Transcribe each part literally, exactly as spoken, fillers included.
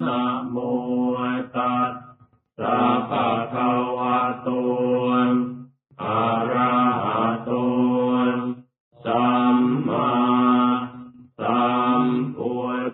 Nam mô Tát Sa Phật Khâu A Tu A Ra Hả Tu Samma Sambuddhassa.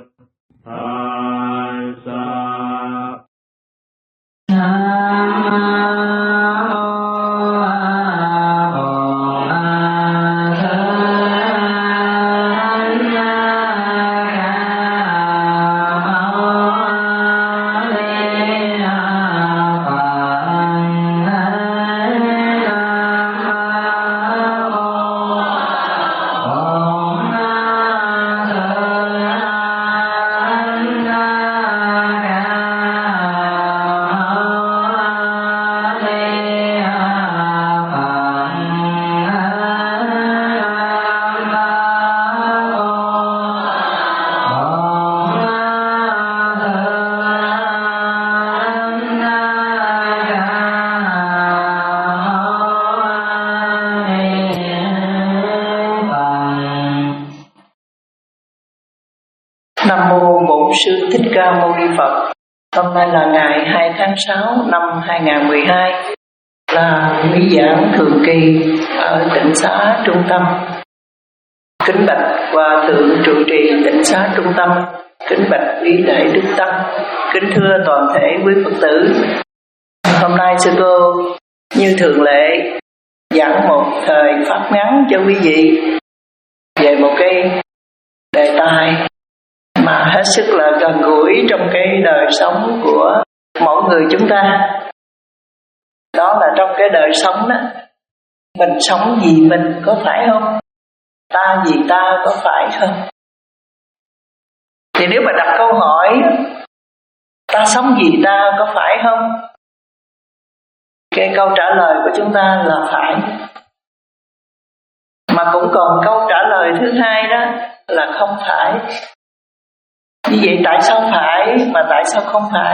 Sư Thích Ca Mâu Ni Phật. Hôm nay là ngày hai tháng sáu năm hai nghìn không trăm mười hai, là buổi giảng thường kỳ ở tịnh xá Trung Tâm. Kính bạch Hòa thượng trụ trì tịnh xá Trung Tâm, kính bạch quý đại đức tăng, kính thưa toàn thể quý Phật tử. Hôm nay sư cô như thường lệ giảng một thời pháp ngắn cho quý vị về một cái đề tài mà hết sức là gần gũi trong cái đời sống của mỗi người chúng ta. Đó là trong cái đời sống đó, mình sống vì mình có phải không? Ta vì ta có phải không? Thì nếu mà đặt câu hỏi ta sống vì ta có phải không? Cái câu trả lời của chúng ta là phải. Mà cũng còn câu trả lời thứ hai đó là không phải. Như vậy tại sao phải mà tại sao không phải?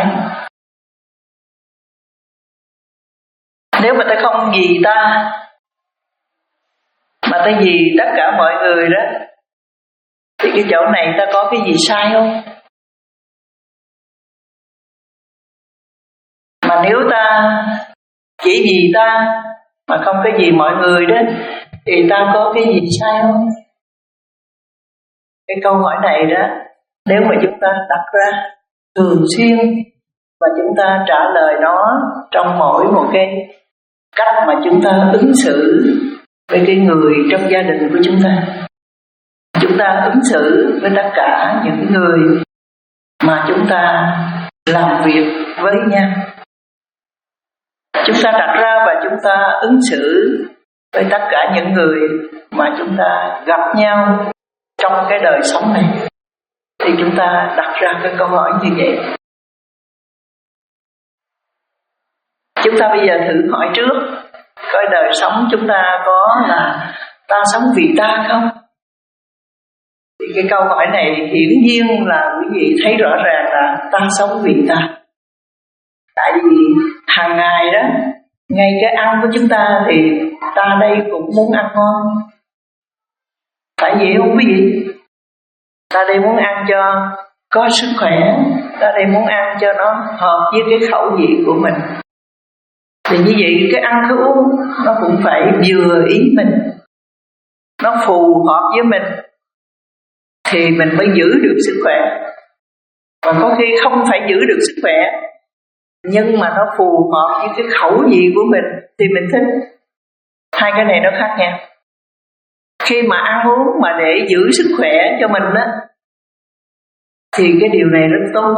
Nếu mà ta không vì ta mà ta vì tất cả mọi người đó, thì cái chỗ này ta có cái gì sai không? Mà nếu ta chỉ vì ta mà không cái gì mọi người đó, thì ta có cái gì sai không? Cái câu hỏi này đó, nếu mà chúng ta đặt ra thường xuyên và chúng ta trả lời nó trong mỗi một cái cách mà chúng ta ứng xử với cái người trong gia đình của chúng ta, chúng ta ứng xử với tất cả những người mà chúng ta làm việc với nhau, chúng ta đặt ra và chúng ta ứng xử với tất cả những người mà chúng ta gặp nhau trong cái đời sống này, thì chúng ta đặt ra cái câu hỏi như vậy. Chúng ta bây giờ thử hỏi trước, coi đời sống chúng ta có là ta sống vì ta không? Thì cái câu hỏi này hiển nhiên là quý vị thấy rõ ràng là ta sống vì ta. Tại vì hàng ngày đó, ngay cái ăn của chúng ta thì ta đây cũng muốn ăn ngon. Tại vì không quý vị? Ta đây muốn ăn cho có sức khỏe, ta đây muốn ăn cho nó hợp với cái khẩu vị của mình. Thì như vậy cái ăn cái uống nó cũng phải vừa ý mình, nó phù hợp với mình, thì mình mới giữ được sức khỏe. Và có khi không phải giữ được sức khỏe, nhưng mà nó phù hợp với cái khẩu vị của mình thì mình thích. Hai cái này nó khác nhau. Khi mà ăn uống mà để giữ sức khỏe cho mình á, thì cái điều này rất tốt.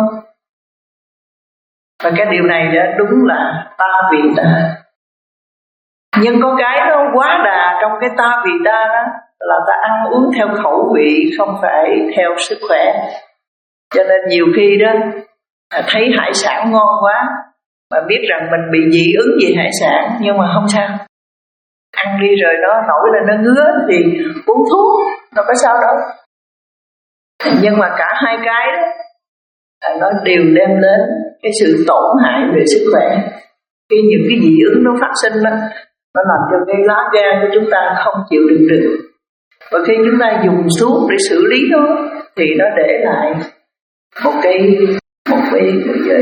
Và cái điều này đó đúng là ta vì ta. Nhưng có cái nó quá đà trong cái ta vì ta đó, là ta ăn uống theo khẩu vị, không phải theo sức khỏe. Cho nên nhiều khi đó thấy hải sản ngon quá, mà biết rằng mình bị dị ứng về hải sản, nhưng mà không sao. Ăn đi rồi nó nổi lên nó ngứa thì uống thuốc, nó có sao đâu. Nhưng mà cả hai cái đó nó đều đem đến cái sự tổn hại về sức khỏe. Khi những cái dị ứng nó phát sinh đó, nó làm cho cái lá gan của chúng ta không chịu đựng được. Và khi chúng ta dùng thuốc để xử lý nó, thì nó để lại một cái một cái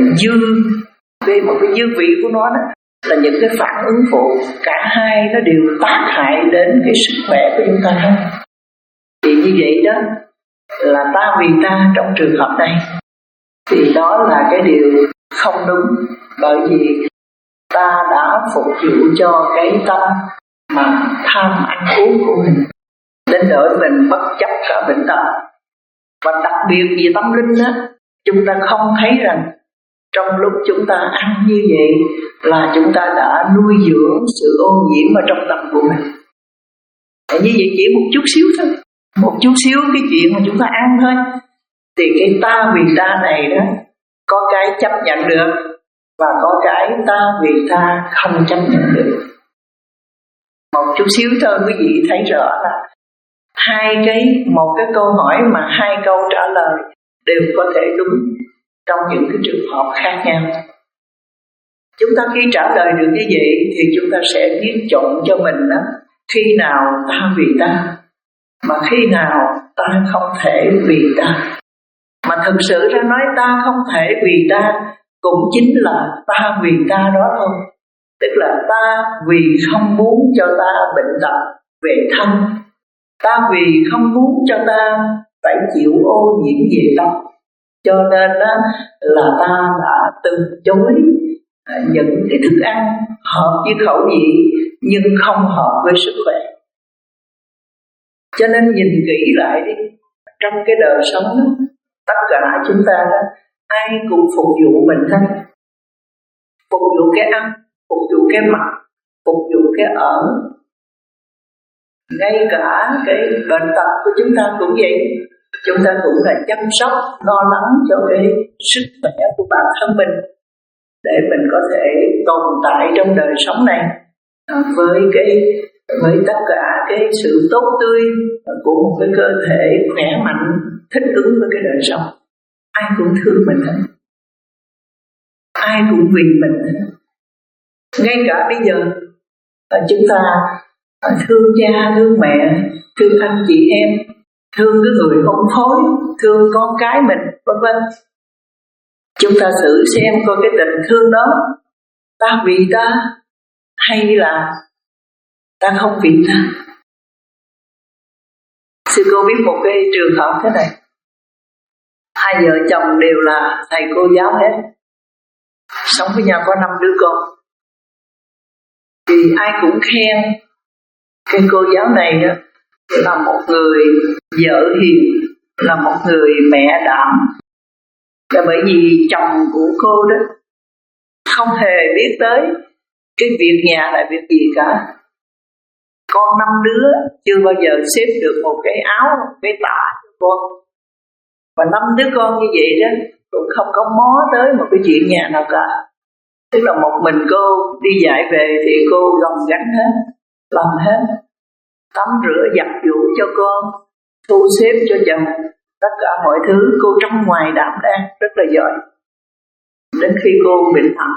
dư, về một cái dư vị của nó đó là những cái phản ứng phụ, cả hai nó đều tác hại đến cái sức khỏe của chúng ta hết. Thì như vậy đó là ta vì ta trong trường hợp này, thì đó là cái điều không đúng, bởi vì ta đã phục vụ cho cái tâm mà tham ăn uống của mình, đến nỗi mình bất chấp cả bệnh tật. Và đặc biệt về tâm linh đó, chúng ta không thấy rằng trong lúc chúng ta ăn như vậy là chúng ta đã nuôi dưỡng sự ô nhiễm ở trong tâm của mình. Và như vậy chỉ một chút xíu thôi, một chút xíu cái chuyện mà chúng ta ăn thôi, thì cái ta vì ta này đó có cái chấp nhận được, và có cái ta vì ta không chấp nhận được. Một chút xíu thôi quý vị thấy rõ là hai cái, một cái câu hỏi mà hai câu trả lời đều có thể đúng trong những cái trường hợp khác nhau. Chúng ta khi trả lời được như vậy thì chúng ta sẽ biết chọn cho mình đó, khi nào ta vì ta, mà khi nào ta không thể vì ta. Mà thực sự ra nói ta không thể vì ta cũng chính là ta vì ta đó thôi. Tức là ta vì không muốn cho ta bệnh tật về thân, ta vì không muốn cho ta phải chịu ô nhiễm về tâm, cho nên đó là ta đã từ chối những cái thức ăn hợp với khẩu vị nhưng không hợp với sức khỏe. Cho nên nhìn kỹ lại đi, trong cái đời sống đó, tất cả chúng ta đó, ai cũng phục vụ mình thôi. Phục vụ cái ăn, phục vụ cái mặc, phục vụ cái ở. Ngay cả cái bệnh tật của chúng ta cũng vậy. Chúng ta cũng là chăm sóc, lo lắng cho cái sức khỏe của bản thân mình, để mình có thể tồn tại trong đời sống này với cái với tất cả cái sự tốt tươi của một cái cơ thể khỏe mạnh, thích ứng với cái đời sống. Ai cũng thương mình hết, ai cũng vì mình hết. Ngay cả bây giờ chúng ta thương cha, thương mẹ, thương anh chị em, thương cái người hôn phối, thương con cái mình, vân vân. Chúng ta thử xem coi cái tình thương đó ta vì ta hay là ta không vì ta. Sư cô biết một cái trường hợp thế này. Hai vợ chồng đều là thầy cô giáo hết, sống với nhau có năm đứa con. Thì ai cũng khen cái cô giáo này là một người vợ hiền, là một người mẹ đảm. Là bởi vì chồng của cô đó không hề biết tới cái việc nhà là việc gì cả. Con năm đứa chưa bao giờ xếp được một cái áo, một cái tà cho con. Và năm đứa con như vậy đó cũng không có mó tới một cái chuyện nhà nào cả. Tức là một mình cô đi dạy về thì cô gồng gánh hết, làm hết, tắm rửa giặt giũ cho con, thu xếp cho chồng, tất cả mọi thứ cô trong ngoài đảm đang rất là giỏi. Đến khi cô bệnh nặng,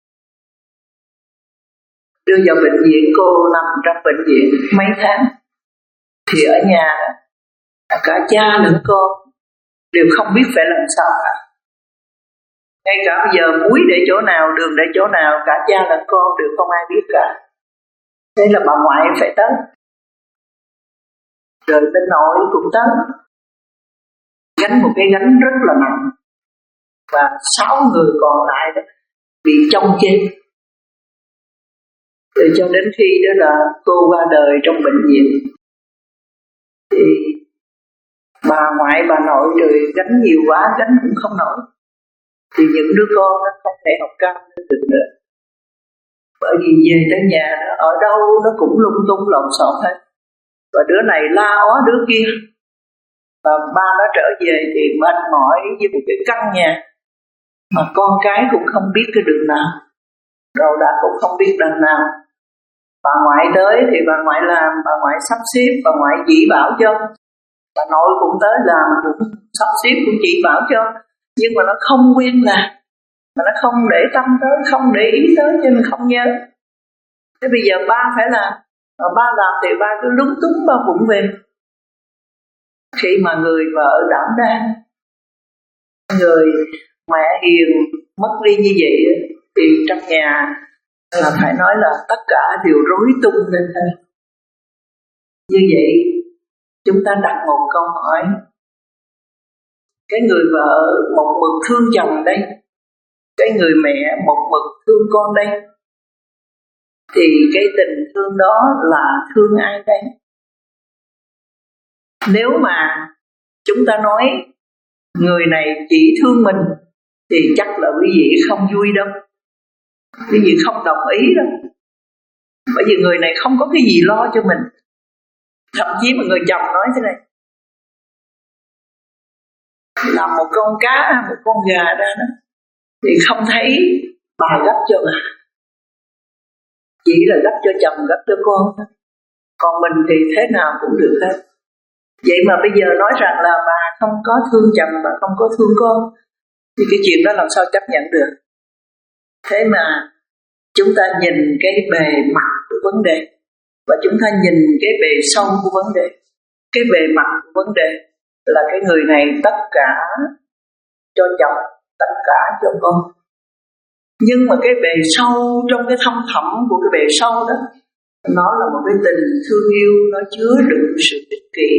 đưa vào bệnh viện, cô nằm trong bệnh viện mấy tháng, thì ở nhà cả cha lẫn con đều không biết phải làm sao cả. Ngay cả bây giờ muối để chỗ nào, đường để chỗ nào, cả cha lẫn con đều không ai biết cả. Thế là bà ngoại phải tới, rồi bên nội cũng tới, gánh một cái gánh rất là nặng. Và sáu người còn lại đó bị chông chết. Rồi cho đến khi đó là cô qua đời trong bệnh viện, thì bà ngoại bà nội rồi gánh nhiều quá, gánh cũng không nổi. Thì những đứa con nó không thể học cao lên được nữa. Bởi vì về tới nhà ở đâu nó cũng lung tung lộn xộn hết. Và đứa này la ó đứa kia. Và ba nó trở về thì mệt mỏi với một cái căn nhà mà con cái cũng không biết cái đường nào, đồ đạc cũng không biết đường nào. Bà ngoại tới thì bà ngoại làm, bà ngoại sắp xếp, bà ngoại chỉ bảo cho. Bà nội cũng tới làm, cũng sắp xếp, cũng chỉ bảo cho. Nhưng mà nó không quên làm, mà nó không để tâm tới, không để ý tới, cho nên không nhớ. Thế bây giờ ba phải làm, mà ba làm thì ba cứ lúng túng ba vụng về. Khi mà người vợ đảm đang, người mẹ hiền, mất đi như vậy thì trong nhà là phải nói là tất cả đều rối tung lên thôi. Như vậy chúng ta đặt một câu hỏi, cái người vợ một mực thương chồng đây, cái người mẹ một mực thương con đây, thì cái tình thương đó là thương ai đây? Nếu mà chúng ta nói người này chỉ thương mình thì chắc là quý vị không vui đâu, quý vị không đồng ý đâu. Bởi vì người này không có cái gì lo cho mình. Thậm chí mà người chồng nói thế này, làm một con cá, một con gà ra đó thì không thấy bà gấp cho bà, chỉ là gấp cho chồng, gấp cho con thôi. Còn mình thì thế nào cũng được hết. Vậy mà bây giờ nói rằng là bà không có thương chồng, bà không có thương con, thì cái chuyện đó làm sao chấp nhận được. Thế mà chúng ta nhìn cái bề mặt của vấn đề, và chúng ta nhìn cái bề sâu của vấn đề. Cái bề mặt của vấn đề là cái người này tất cả cho chồng, tất cả cho con. Nhưng mà cái bề sâu, trong cái thâm thẳm của cái bề sâu đó, nó là một cái tình thương yêu, nó chứa đựng sự ích kỷ.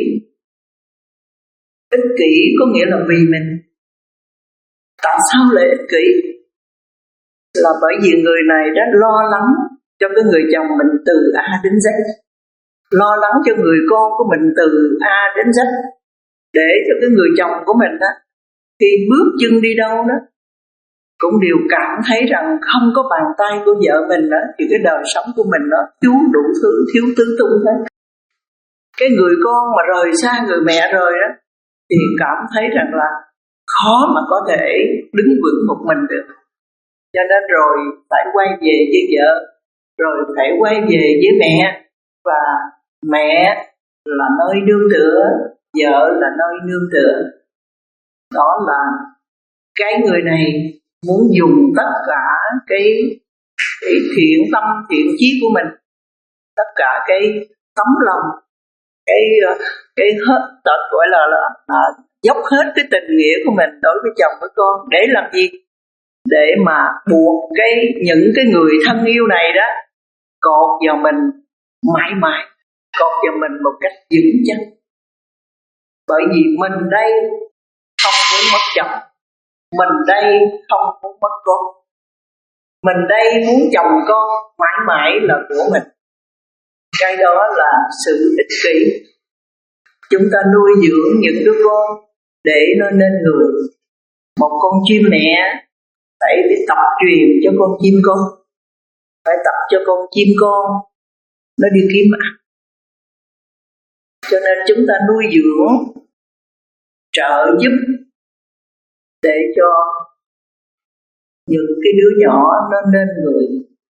Ích kỷ có nghĩa là vì mình. Tại sao lại ích kỷ? Là bởi vì người này đã lo lắng cho cái người chồng mình từ A đến Z, lo lắng cho người con của mình từ A đến Z, để cho cái người chồng của mình đó, khi bước chân đi đâu đó cũng đều cảm thấy rằng không có bàn tay của vợ mình đó, thì cái đời sống của mình nó thiếu đủ thứ, thiếu tứ tung hết. Cái người con mà rời xa người mẹ rồi đó, thì cảm thấy rằng là khó mà có thể đứng vững một mình được. Cho nên rồi phải quay về với vợ, rồi phải quay về với mẹ, và mẹ là nơi nương tựa, vợ là nơi nương tựa. Đó là cái người này muốn dùng tất cả cái, cái thiện tâm, thiện chí của mình, tất cả cái tấm lòng, cái cái hết tật gọi là, là, là dốc hết cái tình nghĩa của mình đối với chồng với con, để làm gì? Để mà buộc cái những cái người thân yêu này đó cột vào mình mãi mãi, cột vào mình một cách vững chắc. Bởi vì mình đây không muốn mất chồng, mình đây không muốn mất con, mình đây muốn chồng con mãi mãi là của mình. Cái đó là sự ích kỷ. Chúng ta nuôi dưỡng những đứa con để nó nên người. Một con chim mẹ phải tập truyền cho con chim con, phải tập cho con chim con nó đi kiếm ăn. Cho nên chúng ta nuôi dưỡng, trợ giúp để cho những cái đứa nhỏ nó nên người.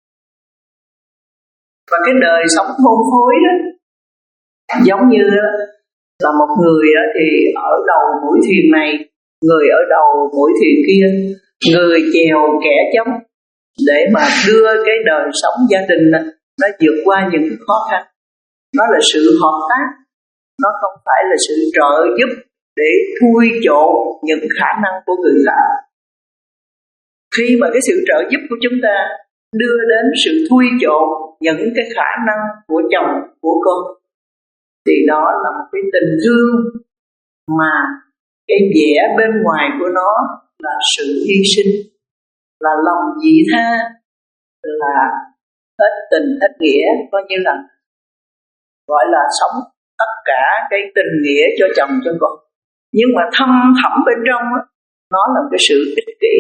Và cái đời sống hôn phối đó, giống như là một người thì ở đầu mũi thuyền này, người ở đầu mũi thuyền kia, người chèo kẻ chống, để mà đưa cái đời sống gia đình nó vượt qua những cái khó khăn. Nó là sự hợp tác, nó không phải là sự trợ giúp để thui chột những khả năng của người khác. Khi mà cái sự trợ giúp của chúng ta đưa đến sự thui chột những cái khả năng của chồng, của con, thì đó là một cái tình thương mà cái vẻ bên ngoài của nó là sự hy sinh, là lòng vị tha, là hết tình hết nghĩa, coi như là gọi là sống tất cả cái tình nghĩa cho chồng cho con. Nhưng mà thâm thẳm bên trong đó, nó là cái sự ích kỷ,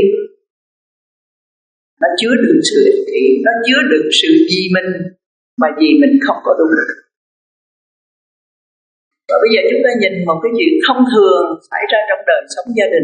nó chứa đựng sự ích kỷ, nó chứa đựng sự vì mình mà vì mình không có đủ được. Và bây giờ chúng ta nhìn một cái chuyện thông thường xảy ra trong đời sống gia đình.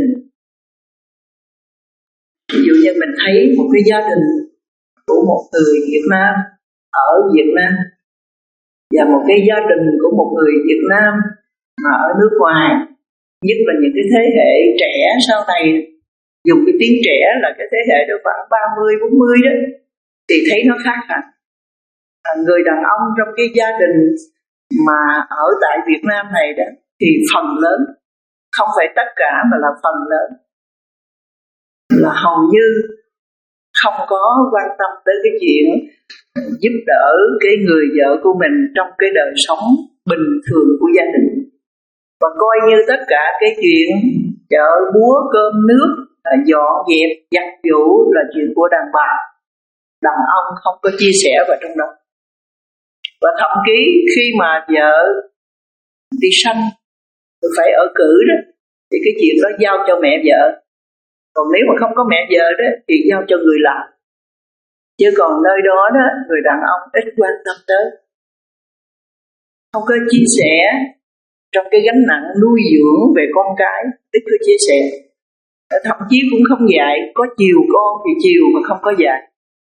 Ví dụ như mình thấy một cái gia đình của một người Việt Nam ở Việt Nam và một cái gia đình của một người Việt Nam mà ở nước ngoài, nhất là những cái thế hệ trẻ sau này, dùng cái tiếng trẻ là cái thế hệ đó khoảng ba mươi, bốn mươi đó, thì thấy nó khác hẳn. Người đàn ông trong cái gia đình mà ở tại Việt Nam này đó thì phần lớn, không phải tất cả mà là phần lớn, là hầu như không có quan tâm tới cái chuyện giúp đỡ cái người vợ của mình trong cái đời sống bình thường của gia đình, và coi như tất cả cái chuyện chợ búa cơm nước, dọn dẹp giặt giũ là chuyện của đàn bà, đàn ông không có chia sẻ vào trong đó. Và thậm chí khi mà vợ đi sanh rồi phải ở cử đó, thì cái chuyện đó giao cho mẹ vợ, còn nếu mà không có mẹ vợ đó thì giao cho người làm. Chứ còn nơi đó đó người đàn ông ít quan tâm tới, không có chia sẻ trong cái gánh nặng nuôi dưỡng về con cái, ít có chia sẻ. Thậm chí cũng không dạy, có chiều con thì chiều mà không có dạy.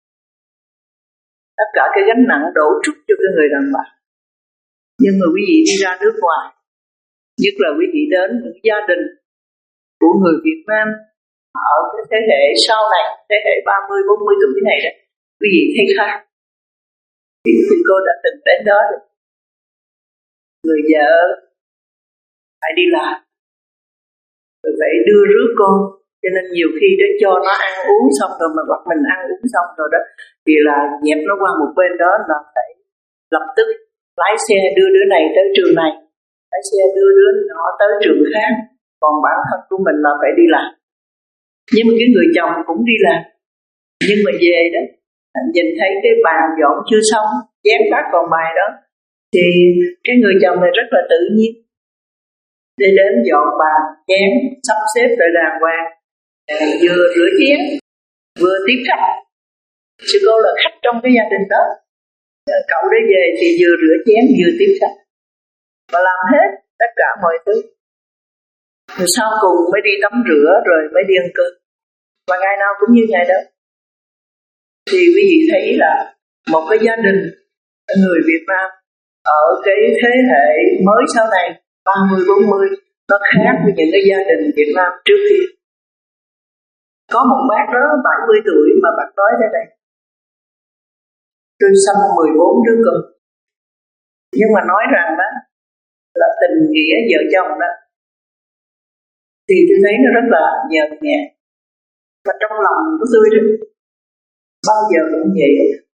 Tất cả cái gánh nặng đổ trút cho cái người đàn bà. Nhưng mà quý vị đi ra nước ngoài, nhất là quý vị đến những gia đình của người Việt Nam ở cái thế hệ sau này, thế hệ ba mươi, bốn mươi tuổi này đó, quý vị thấy khác. Thì cô đã từng đến đó rồi. Người vợ phải đi làm, rồi phải đưa rước con, cho nên nhiều khi đó cho nó ăn uống xong rồi mà bắt mình ăn uống xong rồi đó, thì là dẹp nó qua một bên đó là phải lập tức lái xe đưa đứa này tới trường này, lái xe đưa đứa nó tới trường khác, còn bản thân của mình là phải đi làm. Nhưng mà cái người chồng cũng đi làm, nhưng mà về đó nhìn thấy cái bàn dọn chưa xong, chén bát còn bài đó, thì cái người chồng này rất là tự nhiên đi đến dọn bàn chén, sắp xếp lại đàng hoàng, vừa rửa chén vừa tiếp khách. Sư cô là khách trong cái gia đình đó, cậu đi về thì vừa rửa chén vừa tiếp khách, và làm hết tất cả mọi thứ. Rồi sau cùng mới đi tắm rửa rồi mới đi ăn cơm, và ngày nào cũng như ngày đó. Thì quý vị thấy là một cái gia đình người Việt Nam ở cái thế hệ mới sau này ba mươi, bốn mươi, nó khác với những cái gia đình Việt Nam trước kia. Có một bác đó bảy mươi tuổi mà bác nói thế này: tôi sanh mười bốn đứa con. Nhưng mà nói rằng đó là tình nghĩa vợ chồng đó, thì tôi thấy nó rất là nhợt nhạt. Và trong lòng của tôi đó, bao giờ cũng vậy,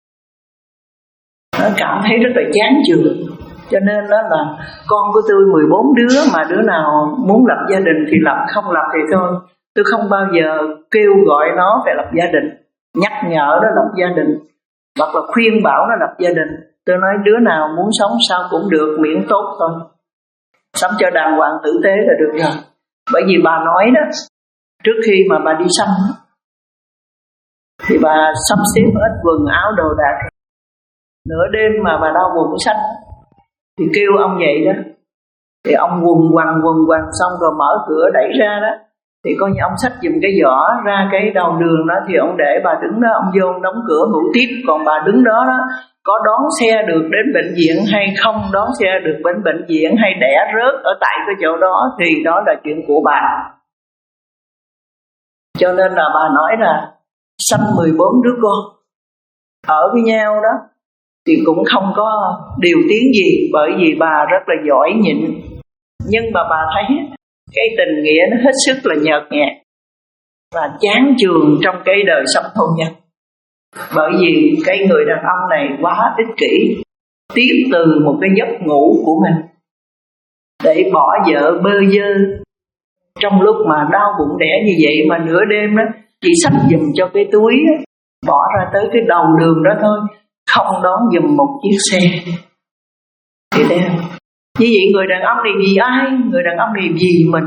nó cảm thấy rất là chán chường. Cho nên đó là con của tôi mười bốn đứa, mà đứa nào muốn lập gia đình thì lập, không lập thì thôi. Tôi không bao giờ kêu gọi nó phải lập gia đình, nhắc nhở nó lập gia đình, hoặc là khuyên bảo nó lập gia đình. Tôi nói đứa nào muốn sống sao cũng được, miễn tốt thôi, sống cho đàng hoàng tử tế là được rồi. Bởi vì bà nói đó, trước khi mà bà đi sanh thì bà sắp xếp hết quần áo đồ đạc. Nửa đêm mà bà đau bụng sanh thì kêu ông vậy đó, thì ông quần quằn quần quằn xong rồi mở cửa đẩy ra đó, thì coi như ông xách giùm cái giỏ ra cái đầu đường đó, thì ông để bà đứng đó, ông vô ông đóng cửa ngủ tiếp. Còn bà đứng đó đó, có đón xe được đến bệnh viện hay không đón xe được đến bệnh viện, hay đẻ rớt ở tại cái chỗ đó, thì đó là chuyện của bà. Cho nên là bà nói là sanh mười bốn đứa con ở với nhau đó thì cũng không có điều tiếng gì, bởi vì bà rất là giỏi nhịn. Nhưng mà bà thấy cái tình nghĩa nó hết sức là nhợt nhạt và chán chường trong cái đời sống hôn nhân. Bởi vì cái người đàn ông này quá ích kỷ, tiếp từ một cái giấc ngủ của mình để bỏ vợ bơ vơ. Trong lúc mà đau bụng đẻ như vậy mà nửa đêm đó chỉ xách giùm cho cái túi đó, bỏ ra tới cái đầu đường đó thôi, không đón giùm một chiếc xe. Thì thấy không? Như vậy người đàn ông này vì ai? Người đàn ông này vì mình,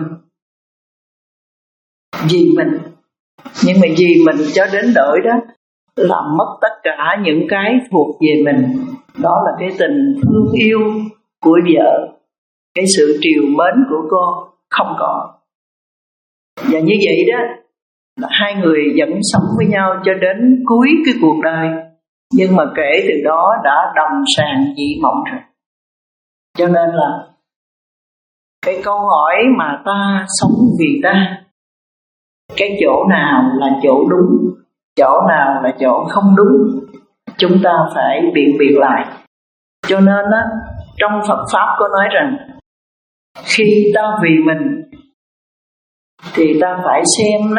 vì mình. Nhưng mà vì mình cho đến đổi đó làm mất tất cả những cái thuộc về mình. Đó là cái tình thương yêu của vợ, cái sự trìu mến của con không có. Và như vậy đó là hai người vẫn sống với nhau cho đến cuối cái cuộc đời. Nhưng mà kể từ đó đã đồng sàng dị mộng rồi. Cho nên là cái câu hỏi mà ta sống vì ta, cái chỗ nào là chỗ đúng, chỗ nào là chỗ không đúng, chúng ta phải biện biệt lại. Cho nên á, trong Phật Pháp có nói rằng khi ta vì mình thì ta phải xem đó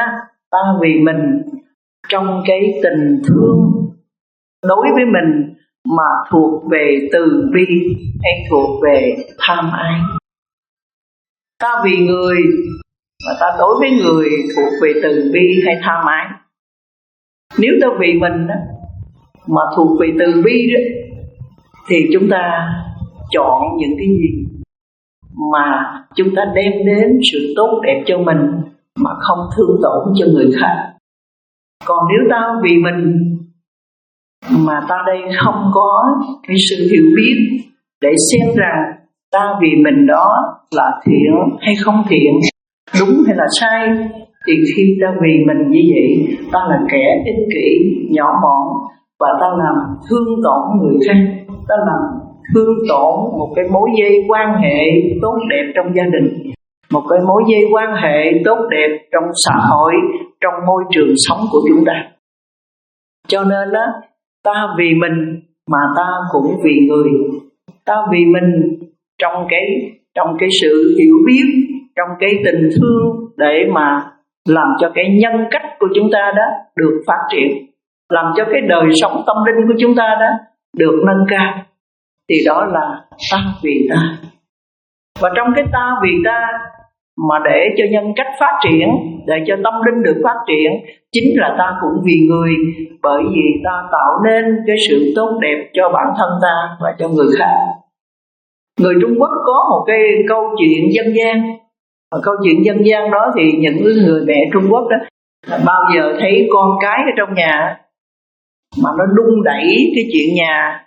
ta vì mình trong cái tình thương đối với mình mà thuộc về từ bi hay thuộc về tham ái. Ta vì người mà ta đối với người thuộc về từ bi hay tham ái. Nếu ta vì mình mà thuộc về từ bi đó, thì chúng ta chọn những cái gì mà chúng ta đem đến sự tốt đẹp cho mình mà không thương tổn cho người khác. Còn nếu ta vì mình mà ta đây không có cái sự hiểu biết để xem rằng ta vì mình đó là thiện hay không thiện, đúng hay là sai, thì khi ta vì mình như vậy, ta là kẻ ích kỷ, nhỏ mọn và ta làm thương tổn người khác, ta làm thương tổn một cái mối dây quan hệ tốt đẹp trong gia đình, một cái mối dây quan hệ tốt đẹp trong xã hội, trong môi trường sống của chúng ta. Cho nên đó, ta vì mình mà ta cũng vì người. Ta vì mình trong cái trong cái sự hiểu biết, trong cái tình thương để mà làm cho cái nhân cách của chúng ta đó được phát triển, làm cho cái đời sống tâm linh của chúng ta đó được nâng cao. Thì đó là ta vì ta. Và trong cái ta vì ta mà để cho nhân cách phát triển, để cho tâm linh được phát triển, chính là ta cũng vì người, bởi vì ta tạo nên cái sự tốt đẹp cho bản thân ta và cho người khác. Người Trung Quốc có một cái câu chuyện dân gian. Và câu chuyện dân gian đó thì những người mẹ Trung Quốc đó là bao giờ thấy con cái ở trong nhà mà nó đung đẩy cái chuyện nhà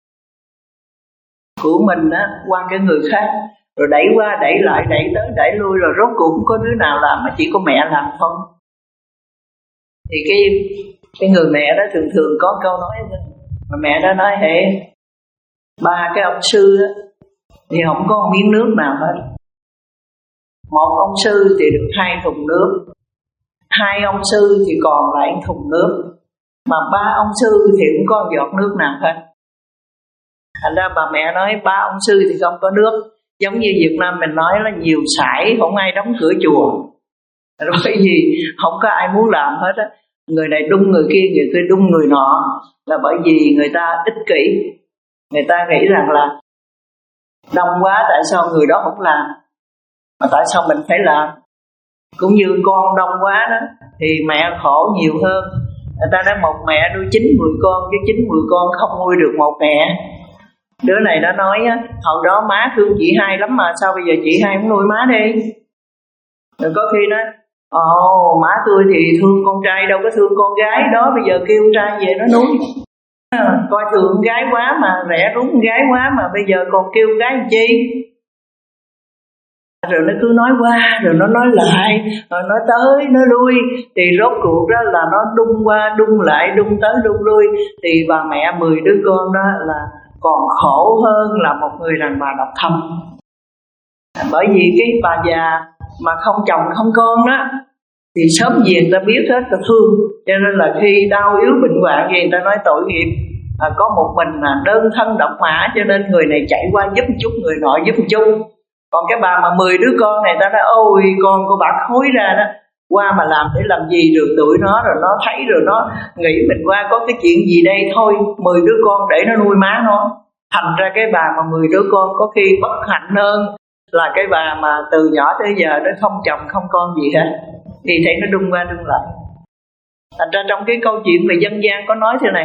của mình á qua cái người khác, rồi đẩy qua đẩy lại, đẩy tới đẩy lui, rồi rốt cuộc không có đứa nào làm mà chỉ có mẹ làm thôi. Thì cái cái người mẹ đó thường thường có câu nói đó, mà mẹ đó nói hệ ba cái ông sư á thì không có một miếng nước nào hết. Một ông sư thì được hai thùng nước, hai ông sư thì còn lại thùng nước, mà ba ông sư thì cũng có giọt nước nào hết. Thành ra bà mẹ nói ba ông sư thì không có nước. Giống như Việt Nam mình nói là nhiều sải không ai đóng cửa chùa. Rồi bởi vì không có ai muốn làm hết á. Người này đung người kia, người kia đung người nọ, là bởi vì người ta ích kỷ. Người ta nghĩ rằng là đông quá tại sao người đó không làm, mà tại sao mình phải làm. Cũng như con đông quá đó thì mẹ khổ nhiều hơn. Người ta nói một mẹ nuôi chín mười con, chứ chín mười con không nuôi được một mẹ. Đứa này nó nói á, hồi đó má thương chị hai lắm mà sao bây giờ chị hai không nuôi má đi. Rồi có khi nói ồ má tôi thì thương con trai đâu có thương con gái đó, bây giờ kêu con trai về nó nuôi. À, coi thường con gái quá mà rẻ rúng con gái quá mà bây giờ còn kêu con gái làm chi. Rồi nó cứ nói qua, rồi nó nói lại, rồi nó tới, nó lui. Thì rốt cuộc đó là nó đung qua, đung lại, đung tới, đung lui. Thì bà mẹ mười đứa con đó là còn khổ hơn là một người đàn bà độc thân. Bởi vì cái bà già mà không chồng không con đó thì sớm gì người ta biết hết, ta thương. Cho nên là khi đau yếu bệnh hoạn gì người ta nói tội nghiệp, à, có một mình là đơn thân độc mã, cho nên người này chạy qua giúp một chút, người nọ giúp một chút. Còn cái bà mà mười đứa con này ta nói ôi con của bà khối ra đó, qua mà làm để làm gì được tụi nó, rồi nó thấy rồi nó nghĩ mình qua có cái chuyện gì đây thôi, mười đứa con để nó nuôi má nó. Thành ra cái bà mà mười đứa con có khi bất hạnh hơn là cái bà mà từ nhỏ tới giờ nó không chồng không con gì hết, thì thấy nó đung qua đung lại. Thành ra trong cái câu chuyện về dân gian có nói thế này,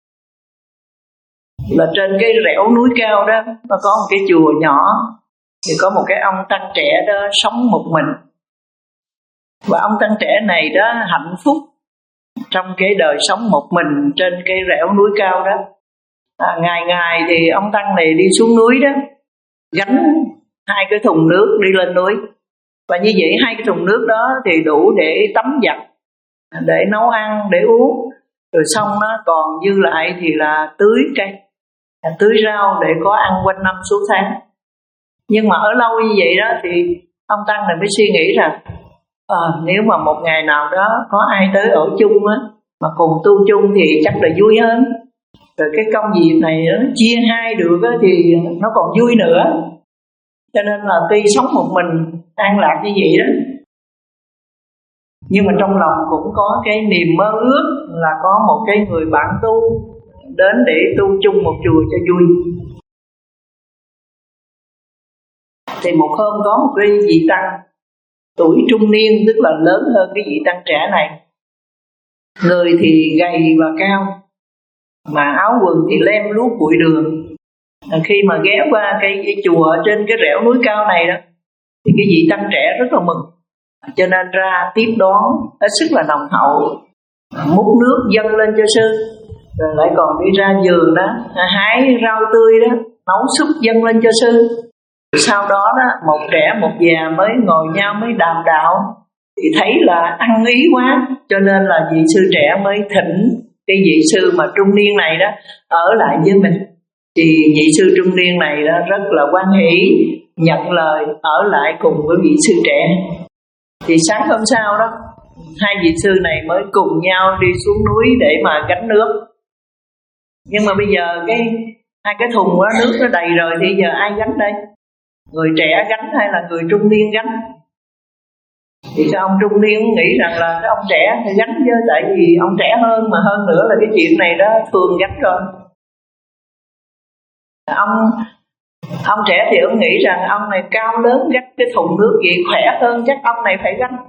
là trên cái rẻo núi cao đó nó có một cái chùa nhỏ, thì có một cái ông tăng trẻ đó sống một mình. Và ông tăng trẻ này đó hạnh phúc trong cái đời sống một mình trên cái rẻo núi cao đó. À, ngày ngày thì ông tăng này đi xuống núi đó, gánh hai cái thùng nước đi lên núi. Và như vậy hai cái thùng nước đó thì đủ để tắm giặt, để nấu ăn, để uống. Rồi xong nó còn dư lại thì là tưới cây, tưới rau để có ăn quanh năm suốt tháng. Nhưng mà ở lâu như vậy đó thì ông tăng này mới suy nghĩ rằng à, nếu mà một ngày nào đó có ai tới ở chung á, mà cùng tu chung thì chắc là vui hơn. Rồi cái công việc này nó chia hai được á, thì nó còn vui nữa. Cho nên là tuy sống một mình an lạc như vậy đó, Nhưng mà trong lòng cũng có cái niềm mơ ước là có một cái người bạn tu đến để tu chung một chùa cho vui. Thì một hôm có một cái vị tăng tuổi trung niên, tức là lớn hơn cái vị tăng trẻ này. Người thì gầy và cao, mà áo quần thì lem luốc bụi đường. Khi mà ghé qua cái, cái chùa ở trên cái rẻo núi cao này đó, thì cái vị tăng trẻ rất là mừng, cho nên ra tiếp đón hết sức là nồng hậu, múc nước dâng lên cho sư, rồi lại còn đi ra vườn đó hái rau tươi đó, nấu súp dâng lên cho sư. Sau đó đó một trẻ một già mới ngồi nhau mới đàm đạo, thì thấy là ăn ý quá, cho nên là vị sư trẻ mới thỉnh cái vị sư mà trung niên này đó ở lại với mình. Thì vị sư trung niên này đó rất là hoan hỷ nhận lời ở lại cùng với vị sư trẻ. Thì sáng hôm sau đó, hai vị sư này mới cùng nhau đi xuống núi để mà gánh nước. Nhưng mà bây giờ cái hai cái thùng đó nước nó đầy rồi, thì giờ ai gánh đây? Người trẻ gánh hay là người trung niên gánh? Thì cái ông trung niên nghĩ rằng là cái ông trẻ phải gánh chứ, tại vì ông trẻ hơn, mà hơn nữa là cái chuyện này đó thường gánh rồi. Ông ông trẻ thì ông nghĩ rằng ông này cao lớn gánh cái thùng nước vậy khỏe hơn, chắc ông này phải gánh.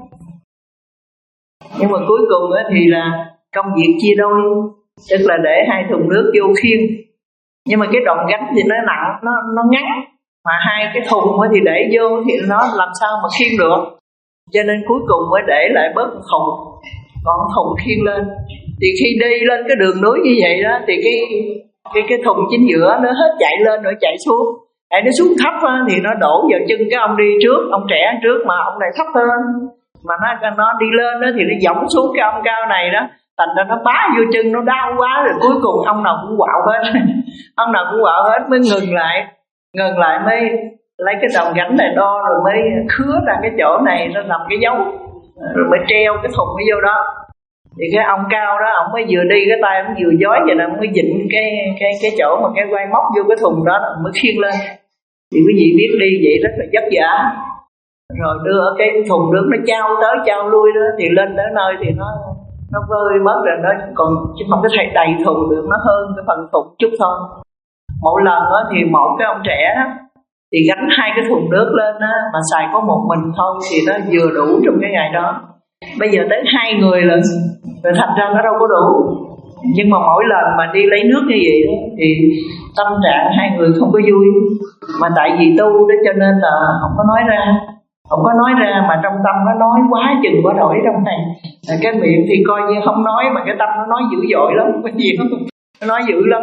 Nhưng mà cuối cùng thì là công việc chia đôi, tức là để hai thùng nước vô khiêng. Nhưng mà cái đoạn gánh thì nó nặng, nó nó ngắn, mà hai cái thùng thì để vô thì nó làm sao mà khiêng được. Cho nên cuối cùng mới để lại bớt thùng, còn thùng khiêng lên. Thì khi đi lên cái đường núi như vậy đó, thì cái cái cái thùng chính giữa nó hết chạy lên rồi chạy xuống. Tại nó xuống thấp á, thì nó đổ vào chân cái ông đi trước, ông trẻ trước, mà ông này thấp hơn, mà nó nó đi lên đó thì nó dõng xuống cái ông cao này đó, thành ra nó bá vô chân, nó đau quá. Rồi cuối cùng ông nào cũng quạo hết ông nào cũng quạo hết mới ngừng lại ngừng lại mới lấy cái đồng gánh này đo, rồi mới khứa ra cái chỗ này nó làm cái dấu, rồi mới treo cái thùng nó vô đó. Thì cái ông cao đó, ông mới vừa đi cái tay ông vừa dối vậy nè, ông mới dịnh cái cái cái chỗ mà cái quai móc vô cái thùng đó, ông mới khiêng lên. Thì quý vị biết đi vậy rất là vất vả, rồi đưa cái thùng nước nó trao tới trao lui đó, thì lên tới nơi thì nó nó vơi mất rồi, nó còn chứ không có thể đầy thùng được, nó hơn cái phần thùng chút thôi. Mỗi lần đó thì một cái ông trẻ đó, thì gánh hai cái thùng nước lên đó, mà xài có một mình thôi thì nó vừa đủ trong cái ngày đó. Bây giờ tới hai người lần rồi, thành ra nó đâu có đủ. Nhưng mà mỗi lần mà đi lấy nước như vậy đó, thì tâm trạng hai người không có vui. Mà tại vì tu đó cho nên là không có nói ra Không có nói ra mà trong tâm nó nói quá chừng quá đổi trong này. Cái miệng thì coi như không nói, mà cái tâm nó nói dữ dội lắm. Cái gì nó, nó nói dữ lắm.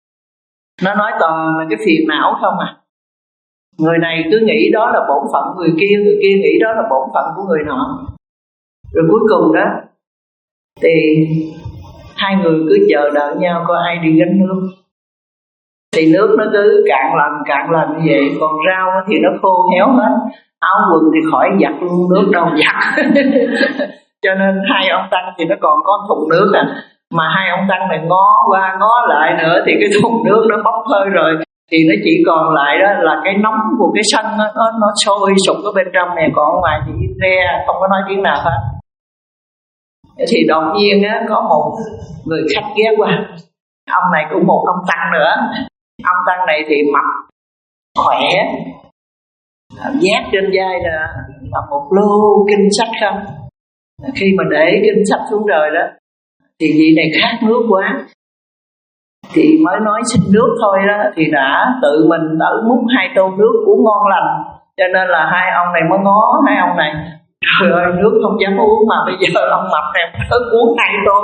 Nó nói toàn là cái phiền não không à. Người này cứ nghĩ đó là bổn phận người kia, người kia nghĩ đó là bổn phận của người nọ. Rồi cuối cùng đó thì hai người cứ chờ đợi nhau coi ai đi gánh nước. Thì nước nó cứ cạn lần cạn lần như vậy, còn rau thì nó khô héo hết, áo quần thì khỏi giặt luôn, nước đâu giặt. Cho nên hai ông tăng thì nó còn có thùng nước à, mà hai ông tăng này ngó qua ngó lại nữa thì cái thùng nước nó bốc hơi rồi. Thì nó chỉ còn lại đó là cái nóng của cái sân đó, nó, nó sôi sục ở bên trong này, còn ngoài thì re không có nói tiếng nào hết. Thì đột nhiên á, có một người khách ghé qua. Ông này cũng một ông tăng nữa. Ông tăng này thì mập, khỏe, vác trên vai là, là một lô kinh sách không. Khi mà để kinh sách xuống rồi đó, thì vị này khát nước quá, thì mới nói xin nước thôi đó, thì đã tự mình đỡ múc hai tô nước uống ngon lành. Cho nên là hai ông này mới ngó hai ông này, trời ơi nước không dám uống, mà bây giờ ông mập này mới uống hai tô.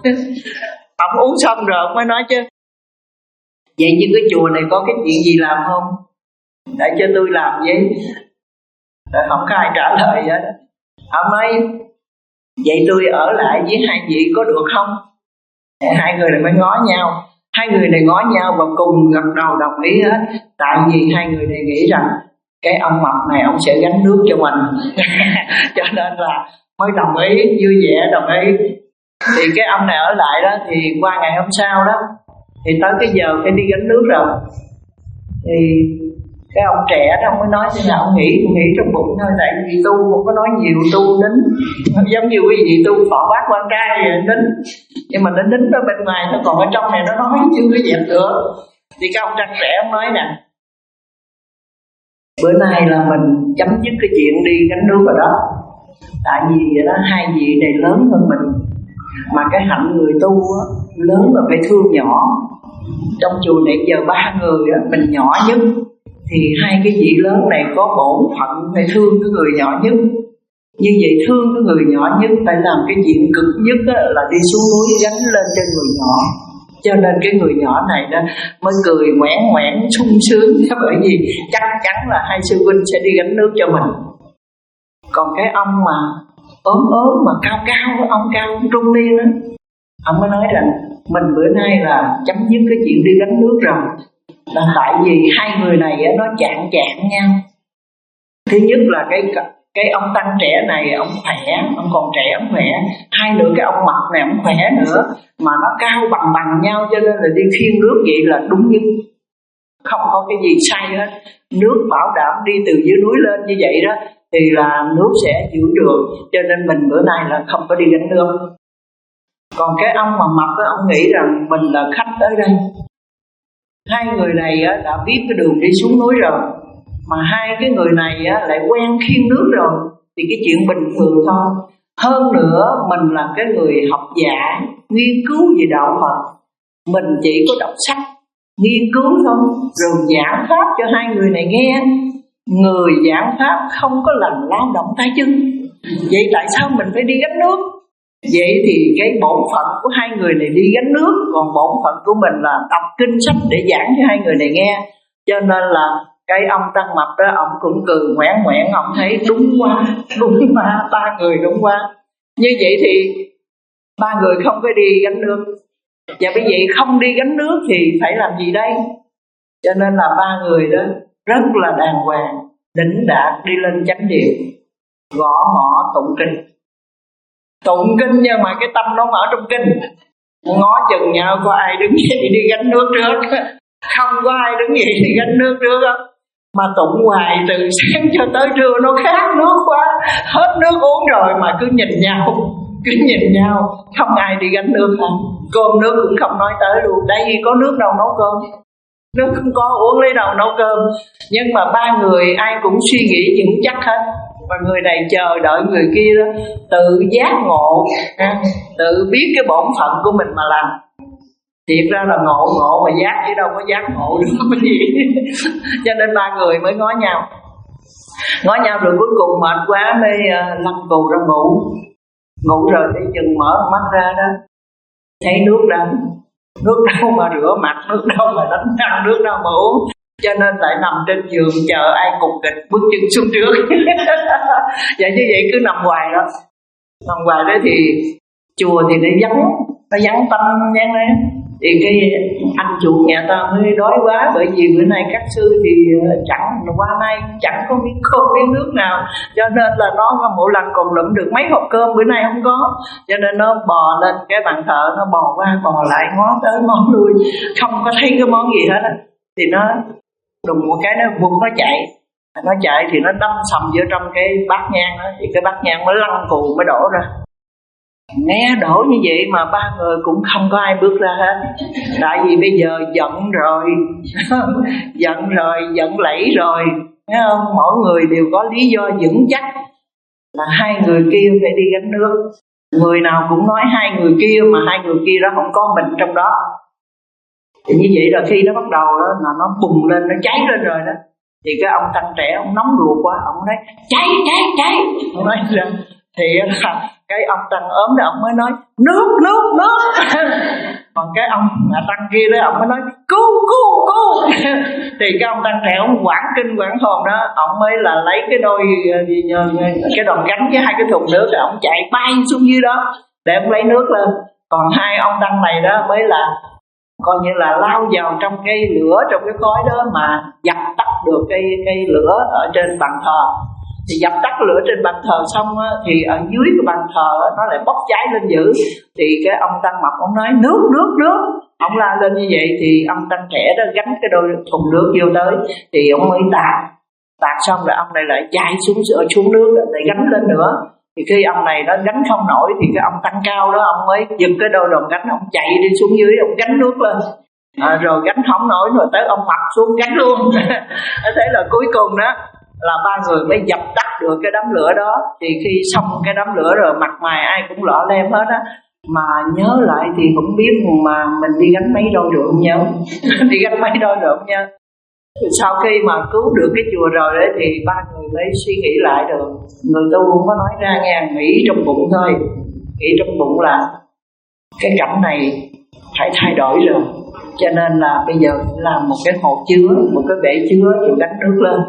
Ông uống xong rồi ông mới nói chứ, vậy như cái chùa này có cái chuyện gì làm không, để cho tôi làm vậy. Rồi không có ai trả lời vậy. Ông nói vậy tôi ở lại với hai vị có được không? Hai người này mới ngó nhau. Hai người này ngó nhau và cùng gật đầu đồng ý hết. Tại vì hai người này nghĩ rằng cái ông mập này ông sẽ gánh nước cho mình. Cho nên là mới đồng ý, vui vẻ đồng ý. Thì cái ông này ở lại đó, thì qua ngày hôm sau đó, thì tới cái giờ phải đi gánh nước rồi. Thì Cái ông trẻ đó ông mới nói thế nào, ông nghĩ ông nghĩ trong bụng thôi, tại vì tu không có nói nhiều, tu nín giống như quý vị tu phỏ bát quan trai vậy, nín, nhưng mà nó nín ở bên ngoài, nó còn ở trong này nó nói chưa có dẹp nữa. Thì cái ông trăng trẻ ông nói nè, bữa nay là mình chấm dứt cái chuyện đi gánh nước rồi đó, tại vì đó hai vị này lớn hơn mình, mà cái hạnh người tu á, lớn là phải thương nhỏ. Trong chùa này giờ ba người á, mình nhỏ nhất, thì hai cái vị lớn này có bổn phận phải thương cái người nhỏ nhất. Như vậy thương cái người nhỏ nhất phải làm cái chuyện cực nhất á, là đi xuống núi gánh lên cho người nhỏ. Cho nên cái người nhỏ này đó mới cười ngoãn ngoãn sung sướng, bởi vì chắc chắn là hai sư huynh sẽ đi gánh nước cho mình. Còn cái ông mà ốm ốm mà cao cao, ông cao trung niên á, ông mới nói rằng mình bữa nay là chấm dứt cái chuyện đi gánh nước rồi, là tại vì hai người này á, nó chạng chạng nhau. Thứ nhất là cái cái ông tăng trẻ này ông khỏe, ông còn trẻ ông khỏe. Hai nữa cái ông mập này ông khỏe nữa, mà nó cao bằng bằng nhau, cho nên là đi khiêng nước vậy là đúng nhất, không có cái gì sai hết. Nước bảo đảm đi từ dưới núi lên như vậy đó thì là nước sẽ giữ được, cho nên mình bữa nay là không có đi gánh nước. Còn cái ông mà mập đó, ông nghĩ rằng mình là khách tới đây. Hai người này á, đã biết cái đường đi xuống núi rồi, mà hai cái người này á, lại quen khiêng nước rồi, thì cái chuyện bình thường thôi. Hơn nữa mình là cái người học giả, nghiên cứu về đạo Phật, mình chỉ có đọc sách nghiên cứu thôi, rồi giảng pháp cho hai người này nghe. Người giảng pháp không có làm lao động tay chân, vậy tại sao mình phải đi gánh nước? Vậy thì cái bổn phận của hai người này đi gánh nước, còn bổn phận của mình là đọc kinh sách để giảng cho hai người này nghe. Cho nên là cái ông tăng mập đó, ông cũng cười ngoãn ngoãn, ông thấy đúng quá, đúng quá, ba người đúng quá. Như vậy thì ba người không có đi gánh nước, và bởi vậy không đi gánh nước thì phải làm gì đây? Cho nên là ba người đó rất là đàng hoàng, đỉnh đạt đi lên chánh điện, gõ mõ tụng kinh. Tụng kinh nhưng mà cái tâm nó mở trong kinh, ngó chừng nhau có ai đứng dậy đi gánh nước trước, không có ai đứng dậy đi gánh nước trước đó. Mà tụng hoài từ sáng cho tới trưa, nó khát nước quá, hết nước uống rồi mà cứ nhìn nhau, cứ nhìn nhau, không ai đi gánh nước hết. Cơm nước cũng không nói tới luôn, đây có nước đâu nấu cơm, nước không có, uống lấy đâu nấu cơm. Nhưng mà ba người ai cũng suy nghĩ vững chắc hết, và người này chờ đợi người kia đó tự giác ngộ, tự biết cái bổn phận của mình mà làm. Thiệt ra là ngộ ngộ mà giác chứ đâu có giác ngộ được cái gì. Cho nên ba người mới ngó nhau, ngó nhau rồi cuối cùng mệt quá mới uh, lăn cù ra ngủ. Ngủ rồi thì chừng mở mắt ra đó, thấy nước đâu, nước đâu mà rửa mặt, nước đâu mà đánh răng, nước đâu mà uống. Cho nên lại nằm trên giường chờ ai cục kịch bước chân xuống trước. Vậy như vậy cứ nằm hoài đó, nằm hoài đó thì chùa thì nó vắng, nó vắng tâm vắng đấy. Thì cái anh chủ nhà ta mới đói quá, bởi vì bữa nay các sư thì chẳng qua nay chẳng có miếng cơm miếng nước nào, cho nên là nó mỗi lần còn lụm được mấy hộp cơm, bữa nay không có. Cho nên nó bò lên cái bàn thờ, nó bò qua bò lại, ngó tới ngó lui, không có thấy cái món gì hết á. Thì nó đùng một cái nó vụt nó chạy, nó chạy thì nó đâm sầm vô trong cái bát nhang đó, thì cái bát nhang mới lăn cù mới đổ ra. Nghe đổ như vậy mà ba người cũng không có ai bước ra hết, tại vì bây giờ giận rồi, giận rồi, giận lẫy rồi, thấy không? Mỗi người đều có lý do vững chắc là hai người kia phải đi gánh nước. Người nào cũng nói hai người kia, mà hai người kia đó không có mình trong đó. Thì như vậy là khi nó bắt đầu đó là nó bùng lên, nó cháy lên rồi đó, thì cái ông tăng trẻ ông nóng ruột quá, ông nói cháy cháy cháy, ông nói ra thì cái ông tăng ốm đó ông mới nói nước nước nước. Còn cái ông mà tăng kia đó ông mới nói cứu cứu cứu. Thì cái ông tăng trẻ ông quảng kinh quảng hồn đó, ông mới là lấy cái đôi cái đòn gánh với hai cái thùng nước, ông chạy bay xuống dưới đó để ông lấy nước lên. Còn hai ông tăng này đó mới là coi như là lao vào trong cái lửa, trong cái khói đó mà dập tắt được cái cái lửa ở trên bàn thờ. Thì dập tắt lửa trên bàn thờ xong á, thì ở dưới cái bàn thờ á, nó lại bốc cháy lên dữ. Thì cái ông Tăng Mập ông nói nước nước nước, ông la lên như vậy thì ông Tăng Trẻ đó gánh cái đôi thùng nước vô tới, thì ông mới tạt tạt xong rồi ông này lại chạy xuống xuống nước để gánh lên nữa. Thì khi ông này nó gánh không nổi thì cái ông Tăng Cao đó ông mới giật cái đôi đòn gánh, ông chạy đi xuống dưới, ông gánh nước lên. À, rồi gánh không nổi rồi tới ông Mập xuống gánh luôn. Thế là cuối cùng đó là ba người mới dập tắt được cái đám lửa đó. Thì khi xong cái đám lửa rồi mặt mày ai cũng lọ lem hết á, mà nhớ lại thì cũng biết mà mình đi gánh mấy đôi rượu nhớ. Đi gánh mấy đôi rượu nhớ. Sau khi mà cứu được cái chùa rồi đấy thì ba người mới suy nghĩ lại được. Người tu không có nói ra nghe, nghĩ trong bụng thôi. Nghĩ trong bụng là cái cảnh này phải thay đổi rồi, cho nên là bây giờ làm một cái hồ chứa, một cái bể chứa rồi gánh nước lên.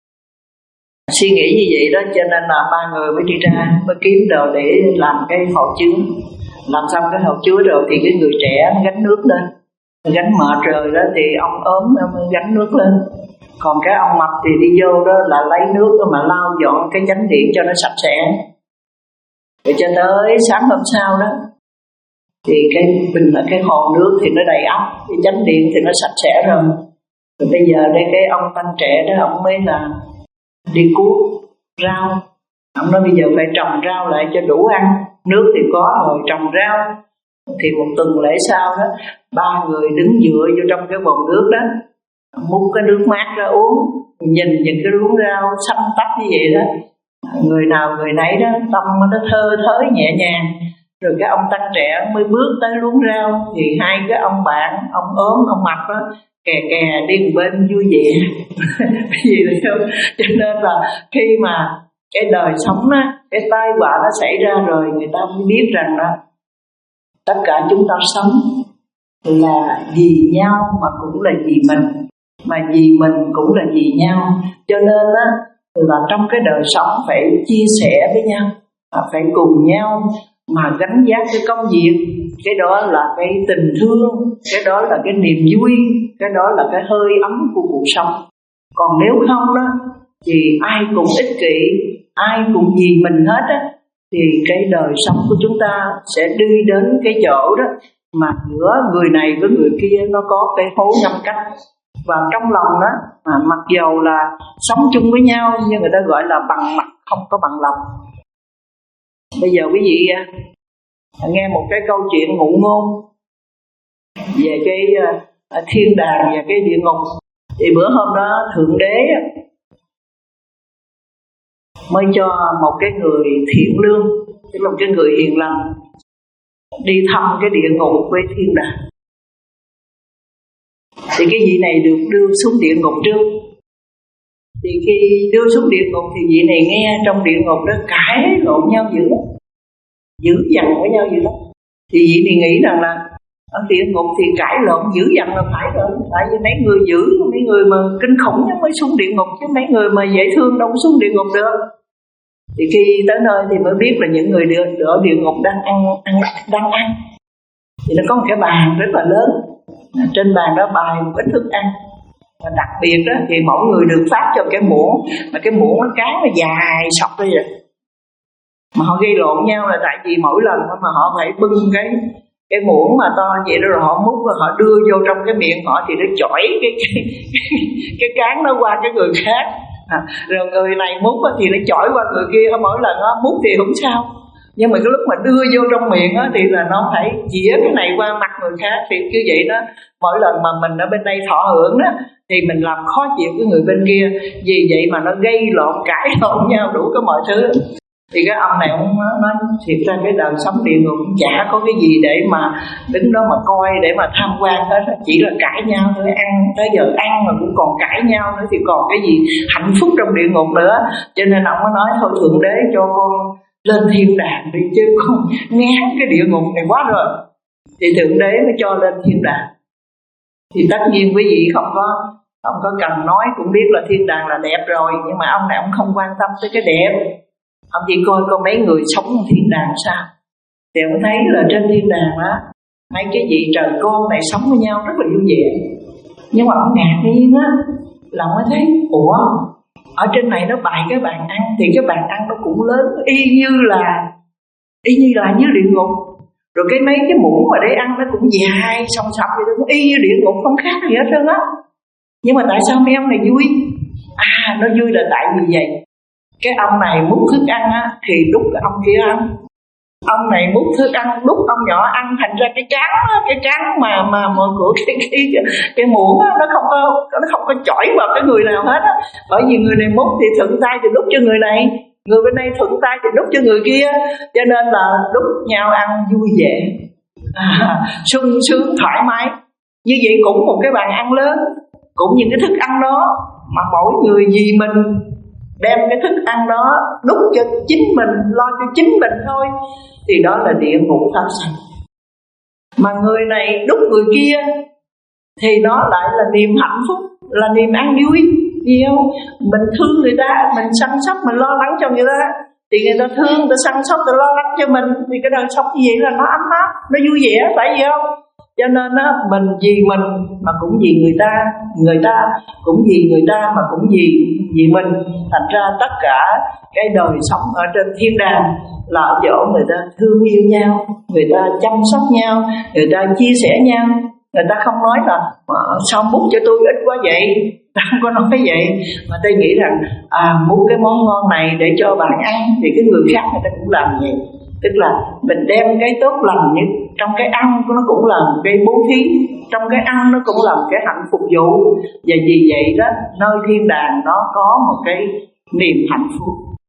Suy nghĩ như vậy đó, cho nên là ba người mới đi ra, mới kiếm đồ để làm cái hồ chứa. Làm xong cái hồ chứa rồi thì cái người trẻ gánh nước lên, gánh mệt rồi đó thì ông ốm mới gánh nước lên. Còn cái ông Mập thì đi vô đó là lấy nước đó mà lau dọn cái chánh điện cho nó sạch sẽ. Rồi cho tới sáng hôm sau đó thì cái bình là cái hồ nước thì nó đầy ắp, cái chánh điện thì nó sạch sẽ rồi. Rồi bây giờ đây cái ông Tăng Trẻ đó ông mới là đi cuốc rau. Ông nói bây giờ phải trồng rau lại cho đủ ăn, nước thì có rồi trồng rau. Thì một tuần lễ sau đó ba người đứng dựa vô trong cái bồn nước đó, múc cái nước mát ra uống, nhìn những cái luống rau xanh tách như vậy đó, người nào người nấy đó tâm nó thơ thới nhẹ nhàng. Rồi cái ông Tăng Trẻ mới bước tới luống rau thì hai cái ông bạn, ông ốm ông Mập đó kè kè đi một bên vui vẻ. Cái gì là không? Cho nên là khi mà cái đời sống á, cái tai họa nó xảy ra rồi người ta mới biết rằng đó tất cả chúng ta sống là vì nhau mà cũng là vì mình, mà vì mình cũng là vì nhau. Cho nên á là trong cái đời sống phải chia sẻ với nhau, phải cùng nhau mà gánh vác cái công việc. Cái đó là cái tình thương, cái đó là cái niềm vui, cái đó là cái hơi ấm của cuộc sống. Còn nếu không đó thì ai cũng ích kỷ, ai cũng vì mình hết á, thì cái đời sống của chúng ta sẽ đi đến cái chỗ đó mà giữa người này với người kia nó có cái hố ngăn cách. Và trong lòng đó mà mặc dầu là sống chung với nhau nhưng người ta gọi là bằng mặt không có bằng lòng. Bây giờ quý vị nghe một cái câu chuyện ngụ ngôn về cái thiên đàng và cái địa ngục. Thì bữa hôm đó Thượng Đế mới cho một cái người thiện lương, tức là một cái người hiền lành, đi thăm cái địa ngục với thiên đàng. Thì cái vị này được đưa xuống địa ngục trước. Thì khi đưa xuống địa ngục thì vị này nghe trong địa ngục đó cãi lộn nhau dữ lắm, dữ dằn với nhau dữ lắm. Thì vị này nghĩ rằng là ở địa ngục thì cãi lộn dữ dằn là phải rồi, tại vì mấy người dữ, mấy người mà kinh khủng mới xuống địa ngục, chứ mấy người mà dễ thương đâu xuống địa ngục được. Thì khi tới nơi thì mới biết là những người ở địa ngục đang ăn, ăn đang ăn. Thì nó có một cái bàn rất là lớn, trên bàn đó bày một ít thức ăn. Và đặc biệt đó thì mỗi người được phát cho cái muỗng, mà cái muỗng nó cán nó dài sọc đi rồi. Mà họ gây lộn nhau là tại vì mỗi lần mà họ phải bưng cái cái muỗng mà to vậy đó, rồi họ múc và họ đưa vô trong cái miệng họ thì nó chỏi cái cái cái, cái cán nó qua cái người khác. À, rồi người này múc thì nó chỏi qua người kia, mỗi lần nó múc thì không sao, nhưng mà cái lúc mà đưa vô trong miệng á, thì là nó phải chĩa cái này qua mặt người khác. Thì như vậy đó, mỗi lần mà mình ở bên đây thọ hưởng đó thì mình làm khó chịu cái người bên kia, vì vậy mà nó gây lộn cãi lộn nhau đủ cái mọi thứ. Thì cái ông này ông nói thiệt ra cái đời sống địa ngục chả có cái gì để mà đứng đó mà coi, để mà tham quan hết, chỉ là cãi nhau thôi. Ăn tới giờ ăn mà cũng còn cãi nhau nữa thì còn cái gì hạnh phúc trong địa ngục nữa. Cho nên ông mới nói thôi Thượng Đế cho con lên thiên đàng đi, chứ con ngán cái địa ngục này quá rồi. Thì Thượng Đế mới cho lên thiên đàng. Thì tất nhiên quý vị không có không có cần nói cũng biết là thiên đàng là đẹp rồi, nhưng mà ông này ông không quan tâm tới cái đẹp. Ông chỉ coi có mấy người sống ở thiên đàng sao. Thì ông thấy là trên thiên đàng á, mấy cái vị trời con này sống với nhau rất là vui vẻ. Nhưng mà ông ngạc nhiên á, là ông mới thấy ủa ở trên này nó bày cái bàn ăn, thì cái bàn ăn nó cũng lớn y như là y như là như địa ngục. Rồi cái mấy cái muỗng mà để ăn nó cũng dài sòng sọc vậy đó, y như địa ngục không khác gì hết trơn á. Nhưng mà tại sao mấy ông này vui? À, nó vui là tại vì vậy, cái ông này múc thức ăn á thì đút cái ông kia ăn, ông này múc thức ăn đút ông nhỏ ăn, thành ra cái trán á, cái trán mà mà mà của cái cái cái, cái muỗng á, nó không có nó không có chỏi vào cái người nào hết á. Bởi vì người này múc thì thuận tay thì đút cho người này, người bên đây thuận tay thì đút cho người kia, cho nên là đút nhau ăn vui vẻ, à, sung sướng thoải mái. Như vậy cũng một cái bàn ăn lớn, cũng những cái thức ăn đó mà mỗi người vì mình đem cái thức ăn đó đút cho chính mình, lo cho chính mình thôi, thì đó là địa ngục phát sanh. Mà người này đút người kia thì nó lại là niềm hạnh phúc, là niềm ăn vui. Gì không? Mình thương người ta, mình săn sóc, mình lo lắng cho người ta, thì người ta thương, người ta săn sóc, người ta lo lắng cho mình, thì cái đời sống như vậy là nó ấm áp, nó vui vẻ, phải gì không? Cho nên á, mình vì mình mà cũng vì người ta, người ta cũng vì người ta mà cũng vì vì mình. Thành ra tất cả cái đời sống ở trên thiên đàng là ở chỗ người ta thương yêu nhau, người ta chăm sóc nhau, người ta chia sẻ nhau. Người ta không nói là sao múc cho tôi ít quá vậy, ta không có nói vậy, mà ta nghĩ rằng à múc cái món ngon này để cho bạn ăn, thì cái người khác người ta cũng làm vậy. Tức là mình đem cái tốt lành nhất trong cái ăn, nó cũng là một cái bố thí, trong cái ăn nó cũng là một cái hạnh phục vụ. Và vì vậy đó, nơi thiên đàng nó có một cái niềm hạnh phúc.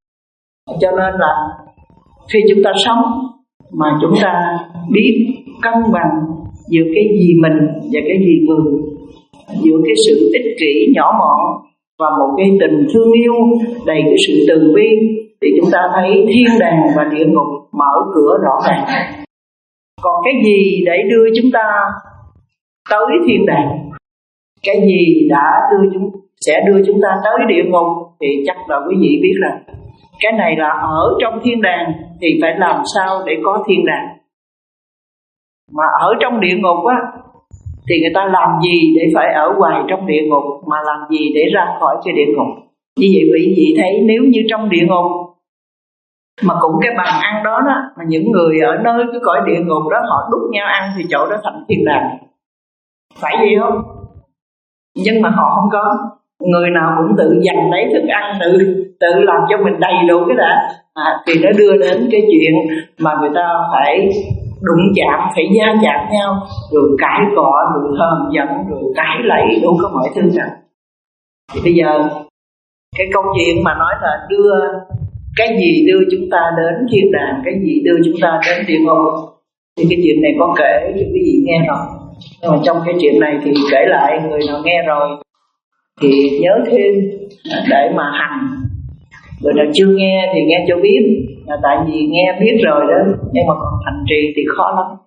Cho nên là khi chúng ta sống mà chúng ta biết cân bằng giữa cái gì mình và cái gì người, giữa cái sự ích kỷ nhỏ mọn và một cái tình thương yêu đầy cái sự từ bi, thì chúng ta thấy thiên đàng và địa ngục mở cửa rõ ràng. Còn cái gì để đưa chúng ta tới thiên đàng, cái gì đã đưa chúng sẽ đưa chúng ta tới địa ngục, thì chắc là quý vị biết rằng cái này là ở trong thiên đàng thì phải làm sao để có thiên đàng. Mà ở trong địa ngục á thì người ta làm gì để phải ở hoài trong địa ngục, mà làm gì để ra khỏi cái địa ngục. Như vậy quý vị thấy, nếu như trong địa ngục mà cũng cái bàn ăn đó đó, mà những người ở nơi cái cõi địa ngục đó họ đút nhau ăn, thì chỗ đó thành thiên đàng, phải vậy không? Nhưng mà họ không có. Người nào cũng tự giành lấy thức ăn, tự tự làm cho mình đầy đủ cái đã, à, thì nó đưa đến cái chuyện mà người ta phải đụng chạm, phải gia chạm nhau, rồi cãi cọ, rồi hờn giận, rồi cãi lẫy, đủ có mọi thứ cả. Thì bây giờ cái câu chuyện mà nói là đưa cái gì đưa chúng ta đến thiên đàng, cái gì đưa chúng ta đến địa ngục, thì cái chuyện này có kể cho quý vị nghe rồi. Nhưng mà trong cái chuyện này thì kể lại, người nào nghe rồi thì nhớ thêm để mà hành, người nào chưa nghe thì nghe cho biết, là tại vì nghe biết rồi đó, nhưng mà còn hành trì thì khó lắm.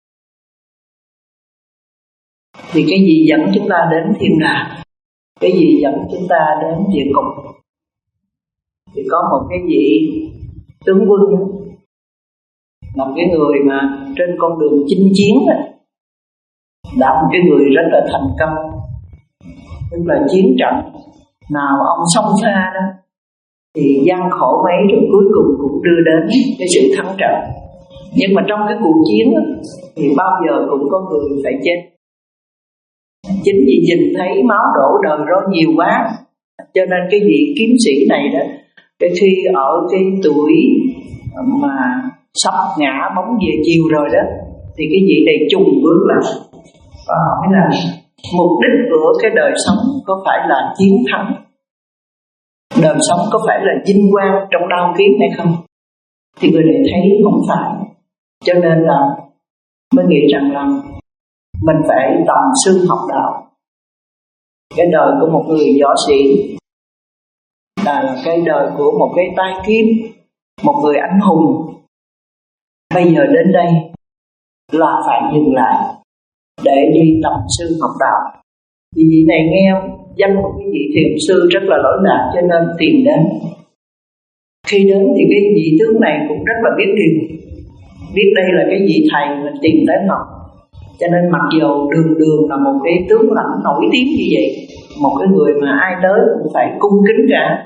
Thì cái gì dẫn chúng ta đến thiên đàng, cái gì dẫn chúng ta đến địa ngục? Thì có một cái vị tướng quân, là cái người mà trên con đường chinh chiến đó, đã một cái người rất là thành công. Tức là chiến trận nào ông xông pha đó thì gian khổ mấy, rồi cuối cùng cũng đưa đến cái sự thắng trận. Nhưng mà trong cái cuộc chiến đó, thì bao giờ cũng có người phải chết. Chính vì nhìn thấy máu đổ đời đó nhiều quá, cho nên cái vị kiếm sĩ này đó, cái khi ở cái tuổi mà sắp ngã bóng về chiều rồi đó, thì cái vị này trùng bước lại và hỏi là mục đích của cái đời sống có phải là chiến thắng, đời sống có phải là vinh quang trong đao kiếm hay không? Thì người này thấy không phải, cho nên là mới nghĩ rằng là mình phải tầm sư học đạo. Cái đời của một người võ sĩ là cái đời của một cái tay kiếm, một người anh hùng. Bây giờ đến đây là phải dừng lại để đi tầm sư học đạo. Vì vị này nghe danh một cái vị thiền sư rất là lỗi lạc, cho nên tìm đến. Khi đến thì cái vị tướng này cũng rất là biết điều, biết đây là cái vị thầy mình tìm tới ngọc. Cho nên mặc dù đường đường là một cái tướng lãnh nổi tiếng như vậy, một cái người mà ai tới cũng phải cung kính cả,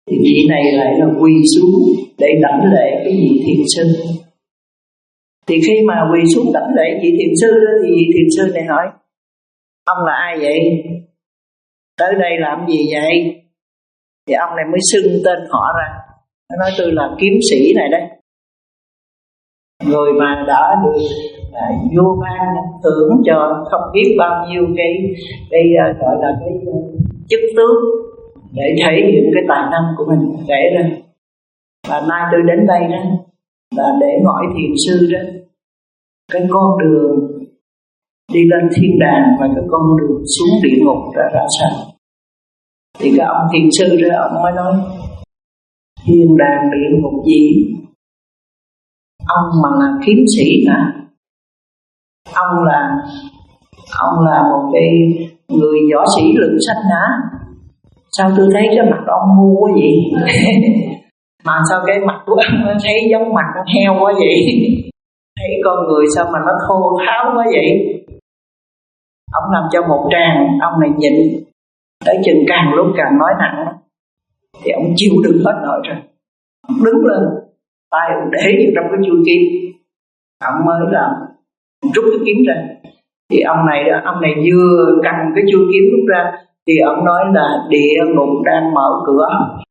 Thì vị này lại là quỳ xuống để đảnh lễ cái vị thiền sư. Thì khi mà quỳ xuống đảnh lễ vị thiền sư đó, thì vị thiền sư này hỏi: ông là ai vậy? Tới đây làm gì vậy? Thì ông này mới xưng tên họ ra. Nó nói: tôi là kiếm sĩ này đấy, người mà đã được à, vua ban thưởng cho không biết bao nhiêu cái cái uh, gọi là cái uh, chức tước để thể hiện cái tài năng của mình kể ra. Và nay tôi đến đây đó là để hỏi thiền sư đó, cái con đường đi lên thiên đàng và cái con đường xuống địa ngục ra ra sao? Thì cái ông thiền sư đó ông mới nói: thiên đàng địa ngục gì? Ông mà là kiếm sĩ mà, ông là ông là một cái người võ sĩ lừng xanh hả? Sao tôi thấy cái mặt ông ngu quá vậy? Mà sao cái mặt của ông thấy giống mặt con heo quá vậy? Thấy con người sao mà nó thô tháo quá vậy? Ông làm cho một tràng, ông này nhịn, tới chừng càng lúc càng nói nặng, thì ông chịu đựng hết nổi rồi. Ông đứng lên, tay ông để vào trong cái chui kiếm, ông mới làm rút cái kiếm ra. Thì ông này ông này vừa cầm cái chui kiếm rút ra thì ông nói là địa ngục đang mở cửa.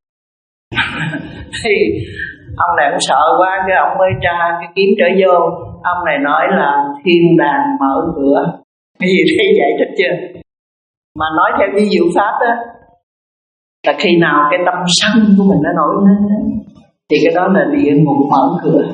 Thì ông này cũng sợ quá, cái ông mới tra cái kiếm trở vô. Ông này nói là thiên đàng mở cửa. Cái gì thấy giải thích chưa? Mà nói theo ví dụ pháp đó, là khi nào cái tâm sân của mình nó nổi lên thì cái đó là địa ngục mở cửa.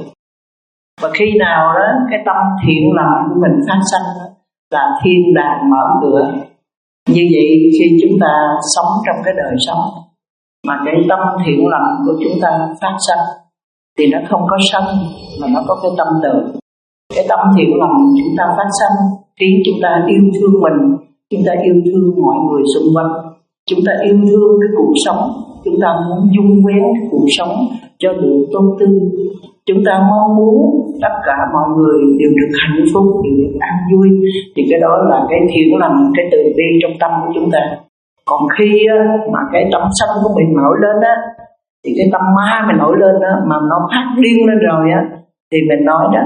Và khi nào đó cái tâm thiện lành của mình phát sanh là thiên đàng mở cửa. Như vậy khi chúng ta sống trong cái đời sống mà cái tâm thiện lành của chúng ta phát sanh thì nó không có sân mà nó có cái tâm từ. Cái tâm thiện lành chúng ta phát sanh khiến chúng ta yêu thương mình, chúng ta yêu thương mọi người xung quanh, chúng ta yêu thương cái cuộc sống, chúng ta muốn dung quén cái cuộc sống cho được tôn tư, chúng ta mong muốn tất cả mọi người đều được hạnh phúc, đều được an vui. Thì cái đó là cái thiện lành, cái từ bi trong tâm của chúng ta. Còn khi mà cái tâm sân của mình nổi lên á, thì cái tâm ma mình nổi lên á, mà nó phát điên lên rồi á, thì mình nói đó: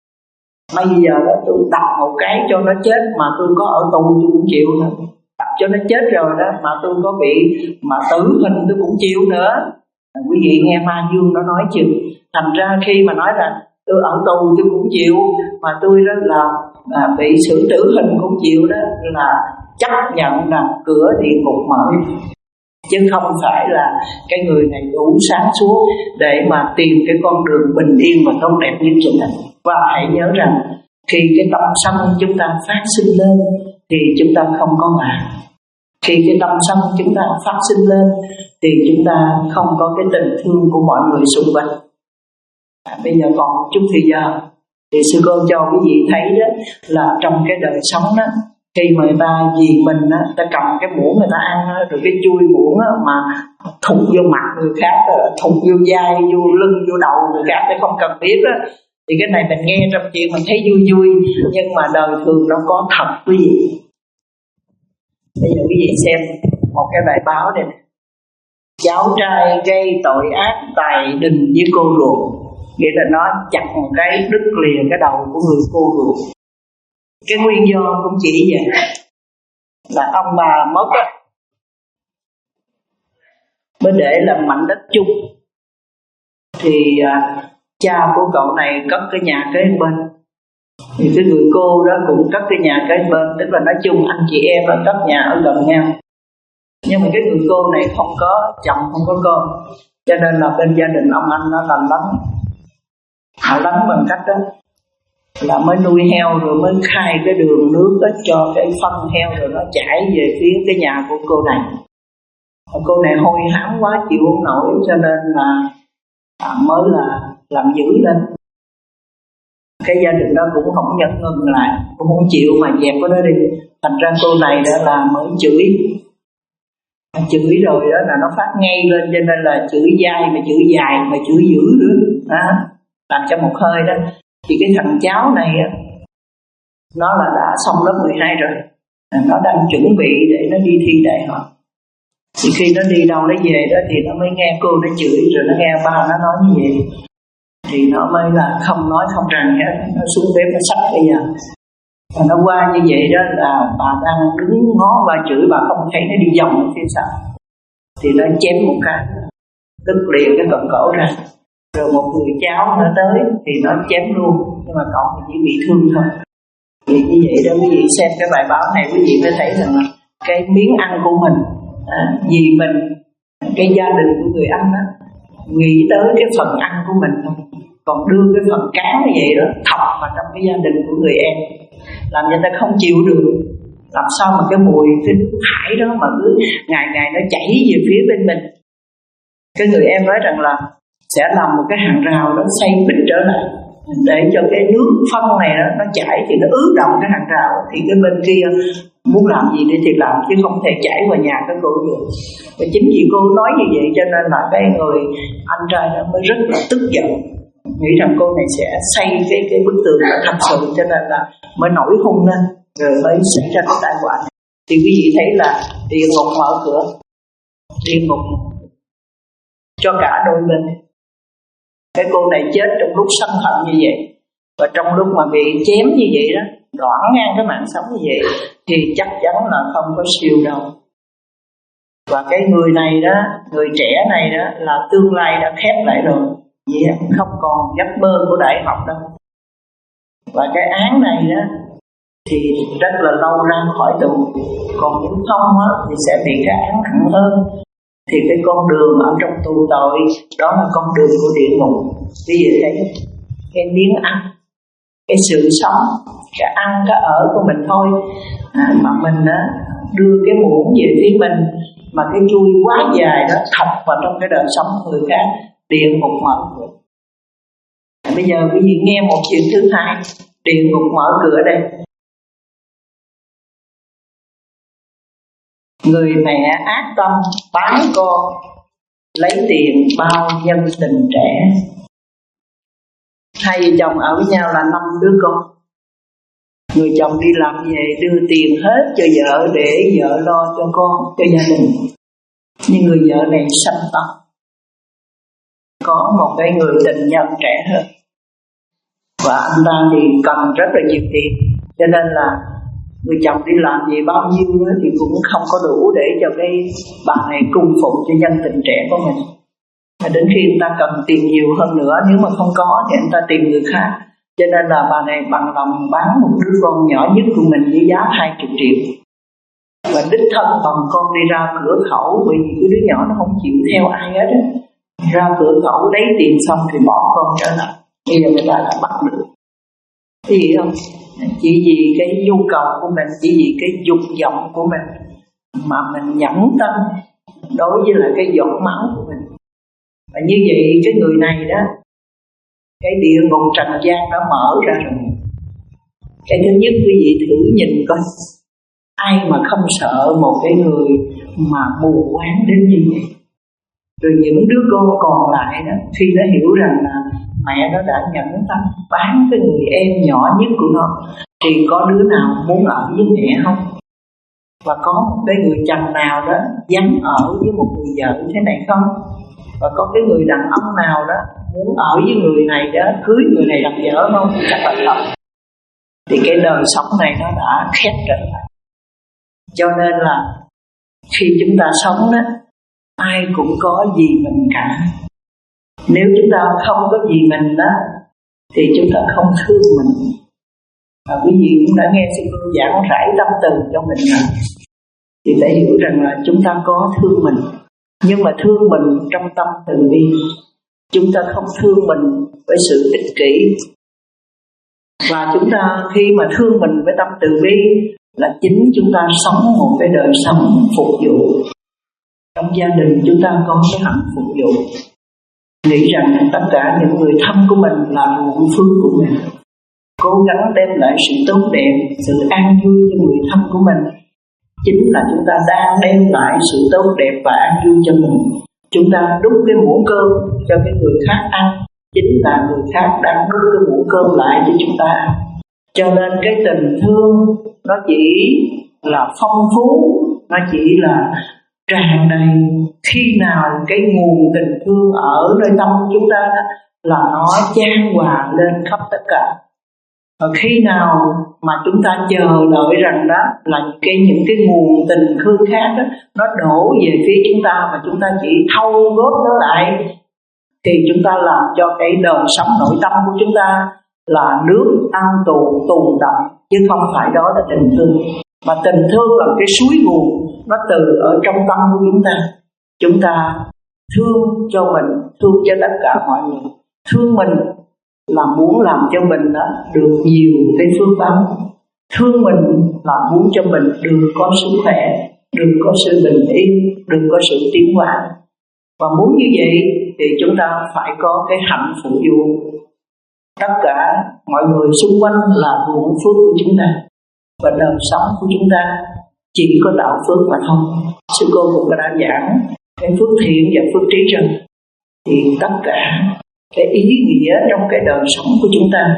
bây giờ đó tôi đập một cái cho nó chết, mà tôi có ở tù tôi cũng chịu nữa. Đập cho nó chết rồi đó, mà tôi có bị mà tử hình tôi cũng chịu nữa. Quý vị nghe ma dương nó nói chưa? Thành ra khi mà nói là tôi ở tù tôi cũng chịu, mà tôi đó là, là bị xử tử hình cũng chịu, đó là chấp nhận là cửa địa ngục mở, chứ không phải là cái người này đủ sáng suốt để mà tìm cái con đường bình yên và tốt đẹp nhất cho mình. Và hãy nhớ rằng khi cái tâm sân chúng ta phát sinh lên thì chúng ta không có mạng. Khi cái tâm sân chúng ta phát sinh lên thì chúng ta không có cái tình thương của mọi người xung quanh. À, bây giờ còn một chút thời gian thì sư cô cho quý vị thấy đó là trong cái đời sống đó, khi mà người ta vì mình á, ta cầm cái muỗng người ta ăn á, rồi cái chui muỗng á, mà thụt vô mặt người khác, thụt vô vai, vô lưng, vô đầu người khác để không cần biết á, thì cái này mình nghe trong chuyện mình thấy vui vui, nhưng mà đời thường nó có thật quý vị. Bây giờ quý vị xem một cái bài báo này: cháu trai gây tội ác tài đình với cô ruột, nghĩa là nó chặt một cái đứt liền cái đầu của người cô ruột. Cái nguyên do cũng chỉ vậy, là ông bà mất á, mới để làm mảnh đất chung. Thì à, cha của cậu này cất cái nhà kế bên, thì cái người cô đó cũng cất cái nhà kế bên, tức là nói chung anh chị em là cất nhà ở gần nhau. Nhưng mà cái người cô này không có chồng, không có con, cho nên là bên gia đình ông anh nó làm lắng. Họ lắng bằng cách đó là mới nuôi heo, rồi mới khai cái đường nước đó cho cái phân heo, rồi nó chảy về phía cái nhà của cô này. Và cô này hôi hám quá chịu không nổi, cho nên là à, mới là làm dữ lên. Cái gia đình đó cũng không nhận ngừng lại, cũng không chịu mà dẹp cái đó đi. Thành ra cô này đã là mới chửi, chửi rồi đó là nó phát ngay lên, cho nên là chửi dai mà chửi dài mà chửi dữ nữa đó, làm cho một hơi đó. Thì cái thằng cháu này nó là đã xong lớp mười hai rồi, nó đang chuẩn bị để nó đi thi đại học. Thì khi nó đi đâu nó về đó thì nó mới nghe cô nó chửi, rồi nó nghe ba nó nói như vậy, thì nó mới là không nói không rằng hết, nó xuống bếp nó xách bây giờ. Và nó qua như vậy đó là bà đang đứng ngó và chửi, bà không thấy nó đi vòng ở phía sau, thì nó chém một cái, đứt liền cái cọng cổ ra. Rồi một người cháu nó tới thì nó chém luôn, nhưng mà cậu chỉ bị thương thôi. Thì như vậy đó quý vị xem cái bài báo này, quý vị mới thấy rằng là cái miếng ăn của mình, à, vì mình, cái gia đình của người ăn đó, nghĩ tới cái phần ăn của mình thôi, còn đưa cái phần cá như vậy đó thọc vào trong cái gia đình của người em, làm cho ta không chịu được. Làm sao mà cái mùi cái nước thải đó mà cứ ngày ngày nó chảy về phía bên mình. Cái người em nói rằng là sẽ làm một cái hàng rào đó xây bịch trở lại, để cho cái nước phân này đó, nó chảy thì nó ướt đọng cái hàng rào, thì cái bên kia muốn làm gì để thì làm, chứ không thể chảy vào nhà các cô được. Và chính vì cô nói như vậy cho nên là cái người anh trai đó mới rất là tức giận, nghĩ rằng cô này sẽ xây cái cái bức tường đó thật sự, cho nên là mới nổi hung lên, rồi mới xảy ra cái tai họa. Thì quý vị thấy là địa ngục mở cửa, địa ngục cho cả đôi bên. Cái cô này chết trong lúc sân hận như vậy, và trong lúc mà bị chém như vậy đó, đoạn ngang cái mạng sống như vậy, thì chắc chắn là không có siêu đâu. Và cái người này đó, người trẻ này đó là tương lai đã khép lại rồi, yeah, không còn giấc mơ của đại học đâu. Và cái án này đó thì rất là lâu ra khỏi tù, còn nếu không á, thì sẽ bị cái án nặng hơn. Thì cái con đường ở trong tù tội đó là con đường của địa ngục. Quý vị thấy cái miếng ăn, cái sự sống, cái ăn cái ở của mình thôi, à, mà mình á, đưa cái muỗng về phía mình, mà cái chui quá dài đó thọc vào trong cái đời sống của người khác, địa ngục mở cửa. À, bây giờ quý vị nghe một chuyện thứ hai, địa ngục mở cửa đây. Người mẹ ác tâm bán con lấy tiền bao nhân tình trẻ. Hai vợ chồng ở với nhau là năm đứa con. Người chồng đi làm về đưa tiền hết cho vợ để vợ lo cho con, cho gia đình. Nhưng người vợ này sanh tâm, có một cái người tình nhân trẻ hơn, và anh ta thì cần rất là nhiều tiền, cho nên là người chồng đi làm gì bao nhiêu thì cũng không có đủ để cho cái bà này cung phụng cho nhân tình trẻ của mình. Và đến khi người ta cần tiền nhiều hơn nữa, nếu mà không có thì người ta tìm người khác. Cho nên là bà này bằng lòng bán một đứa con nhỏ nhất của mình với giá hai mươi triệu. Và đích thân bằng con đi ra cửa khẩu, bởi vì cái đứa nhỏ nó không chịu theo ai hết á. Ra cửa khẩu lấy tiền xong thì bỏ con trở lại. Bây giờ người ta đã bắt được. Thì không? Chỉ vì cái nhu cầu của mình, chỉ vì cái dục vọng của mình mà mình nhẫn tâm đối với là cái giọt máu của mình. Và như vậy cái người này đó, cái địa ngục trần gian đã mở ra rồi. Cái thứ nhất quý vị thử nhìn coi, ai mà không sợ một cái người mà mù quáng đến như vậy. Rồi những đứa con còn lại đó, khi nó hiểu rằng là mẹ nó đã nhẫn tâm bán cái người em nhỏ nhất của nó, thì có đứa nào muốn ở với mẹ không? Và có một cái người chồng nào đó dám ở với một người vợ thế này không? Và có cái người đàn ông nào đó muốn ở với người này đó, cưới người này làm vợ không? Chắc là không. Thì cái đời sống này nó đã khép trở lại. Cho nên là khi chúng ta sống đó, ai cũng có gì mình cả. Nếu chúng ta không có gì mình đó, thì chúng ta không thương mình. Và quý vị cũng đã nghe sư cô giảng rải tâm từ cho mình rồi, thì phải hiểu rằng là chúng ta có thương mình, nhưng mà thương mình trong tâm từ bi. Chúng ta không thương mình với sự ích kỷ. Và chúng ta khi mà thương mình với tâm từ bi là chính chúng ta sống một cái đời sống phục vụ. Trong gia đình chúng ta có cái hạnh phục vụ, nghĩ rằng tất cả những người thân của mình là nguồn phước của mình, cố gắng đem lại sự tốt đẹp, sự an vui cho người thân của mình. Chính là chúng ta đang đem lại sự tốt đẹp và an vui cho mình. Chúng ta đút cái muỗng cơm cho cái người khác ăn, chính là người khác đang đút cái muỗng cơm lại cho chúng ta ăn. Cho nên cái tình thương nó chỉ là phong phú, nó chỉ là tràn đầy. Khi nào cái nguồn tình thương ở nơi tâm của chúng ta đó, là nó chan hòa lên khắp tất cả. Và khi nào mà chúng ta chờ đợi rằng đó là cái những cái nguồn tình thương khác đó, nó đổ về phía chúng ta và chúng ta chỉ thâu góp nó lại, thì chúng ta làm cho cái đời sống nội tâm của chúng ta là nước ăn tù tù đọng, chứ không phải đó là tình thương. Mà tình thương là cái suối nguồn, nó từ ở trong tâm của chúng ta. Chúng ta thương cho mình, thương cho tất cả mọi người. Thương mình là muốn làm cho mình đó được nhiều cái phước báo. Thương mình là muốn cho mình được có sức khỏe, được có sự bình yên, được có sự tiến hóa. Và muốn như vậy thì chúng ta phải có cái hạnh phục vụ. Tất cả mọi người xung quanh là ruộng phước của chúng ta, và đời sống của chúng ta chỉ có tạo phước mà thôi. Sư cô cũng đã giảng cái phước thiện và phước trí trần. Thì tất cả cái ý nghĩa trong cái đời sống của chúng ta,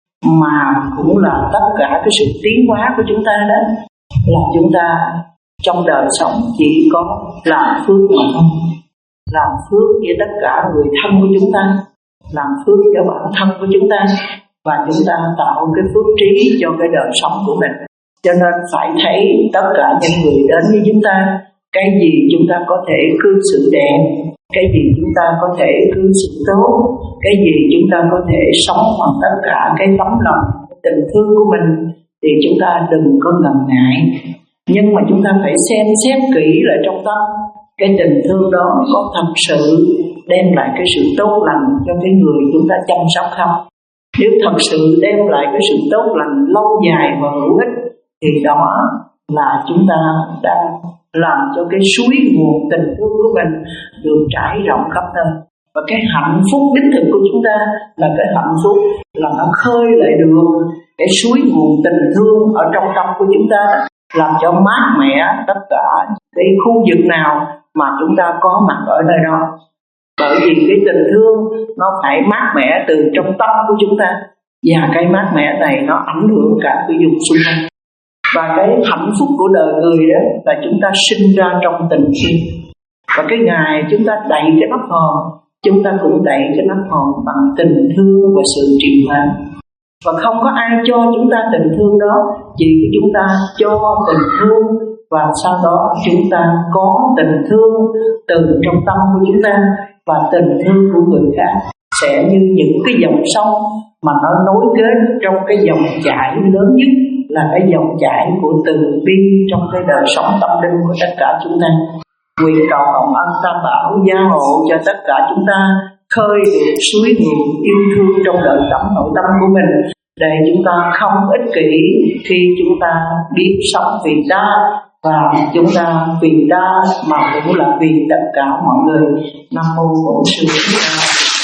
mà cũng là tất cả cái sự tiến hóa của chúng ta đó, là chúng ta trong đời sống chỉ có làm phước mà thôi. Làm phước với tất cả người thân của chúng ta, làm phước cho bản thân của chúng ta, và chúng ta tạo cái phước trí cho cái đời sống của mình. Cho nên phải thấy tất cả những người đến với chúng ta, cái gì chúng ta có thể cư xử đẹp, cái gì chúng ta có thể cư xử tốt, cái gì chúng ta có thể sống bằng tất cả cái tấm lòng, tình thương của mình, thì chúng ta đừng có ngần ngại. Nhưng mà chúng ta phải xem xét kỹ lại trong tâm, cái tình thương đó có thật sự đem lại cái sự tốt lành cho cái người chúng ta chăm sóc không? Nếu thật sự đem lại cái sự tốt lành lâu dài và hữu ích, thì đó là chúng ta đang làm cho cái suối nguồn tình thương của mình được trải rộng khắp nơi. Và cái hạnh phúc đích thực của chúng ta là cái hạnh phúc là nó khơi lại được cái suối nguồn tình thương ở trong tâm của chúng ta, làm cho mát mẻ tất cả cái khu vực nào mà chúng ta có mặt ở nơi đó. Bởi vì cái tình thương nó phải mát mẻ từ trong tâm của chúng ta, và cái mát mẻ này nó ảnh hưởng cả cái vùng xung quanh. Và cái hạnh phúc của đời người đó là chúng ta sinh ra trong tình yêu. Và cái ngày chúng ta đậy cái nắp hòm, chúng ta cũng đậy cái nắp hòm bằng tình thương và sự trì hoãn. Và không có ai cho chúng ta tình thương đó, chỉ chúng ta cho tình thương, và sau đó chúng ta có tình thương từ trong tâm của chúng ta, và tình thương của người khác sẽ như những cái dòng sông mà nó nối kết trong cái dòng chảy lớn nhất, là cái dòng chảy của từ bi trong cái đời sống tâm linh của tất cả chúng ta. Nguyện cầu hồng ân Tam Bảo gia hộ cho tất cả chúng ta khơi được suối nguồn yêu thương trong đời sống nội tâm của mình, để chúng ta không ích kỷ khi chúng ta biết sống vì ta, và chúng ta vì ta mà cũng là vì tất cả mọi người. Nam mô Bổn Sư Thích Ca.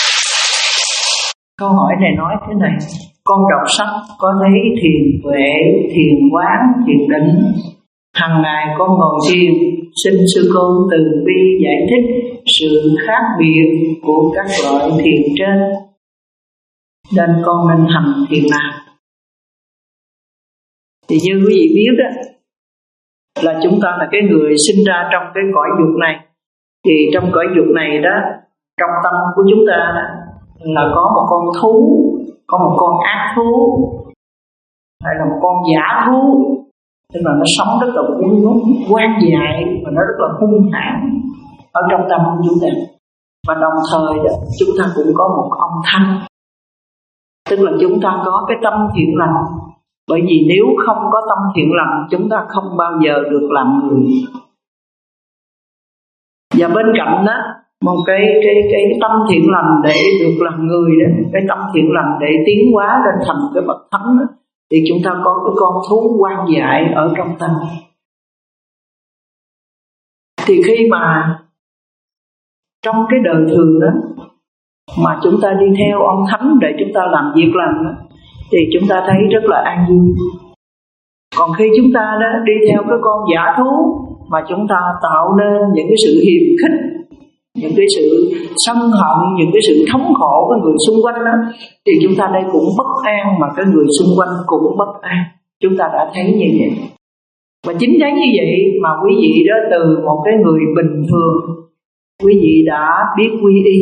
Câu hỏi này nói thế này: con đọc sách có thấy thiền tuệ, thiền quán, thiền định. Hằng ngày con ngồi thiền, xin sư cô từ bi giải thích sự khác biệt của các loại thiền trên, nên con nên hành thiền nào? Thì như quý vị biết đó, là chúng ta là cái người sinh ra trong cái cõi dục này. Thì trong cõi dục này đó, trong tâm của chúng ta đó, là có một con thú, có một con ác thú, hay là một con giả thú. Tức là nó sống rất là quan dại, và nó rất là hung hãn ở trong tâm của chúng ta. Và đồng thời đó, chúng ta cũng có một ông thanh, tức là chúng ta có cái tâm thiện lành. Bởi vì nếu không có tâm thiện lành, chúng ta không bao giờ được làm người. Và bên cạnh đó, một cái cái cái tâm thiện lành để được làm người đó, cái tâm thiện lành để tiến hóa lên thành cái bậc thánh đó, thì chúng ta có cái con thú quan dại ở trong tâm. Thì khi mà trong cái đời thường đó mà chúng ta đi theo ông thánh để chúng ta làm việc lành đó, thì chúng ta thấy rất là an vui. Còn khi chúng ta đó đi theo cái con giả thú mà chúng ta tạo nên những cái sự hiềm khích, những cái sự sân hận, những cái sự thống khổ với người xung quanh đó, thì chúng ta đây cũng bất an, mà cái người xung quanh cũng bất an. Chúng ta đã thấy như vậy. Và chính thấy như vậy mà quý vị đó từ một cái người bình thường, quý vị đã biết quy y,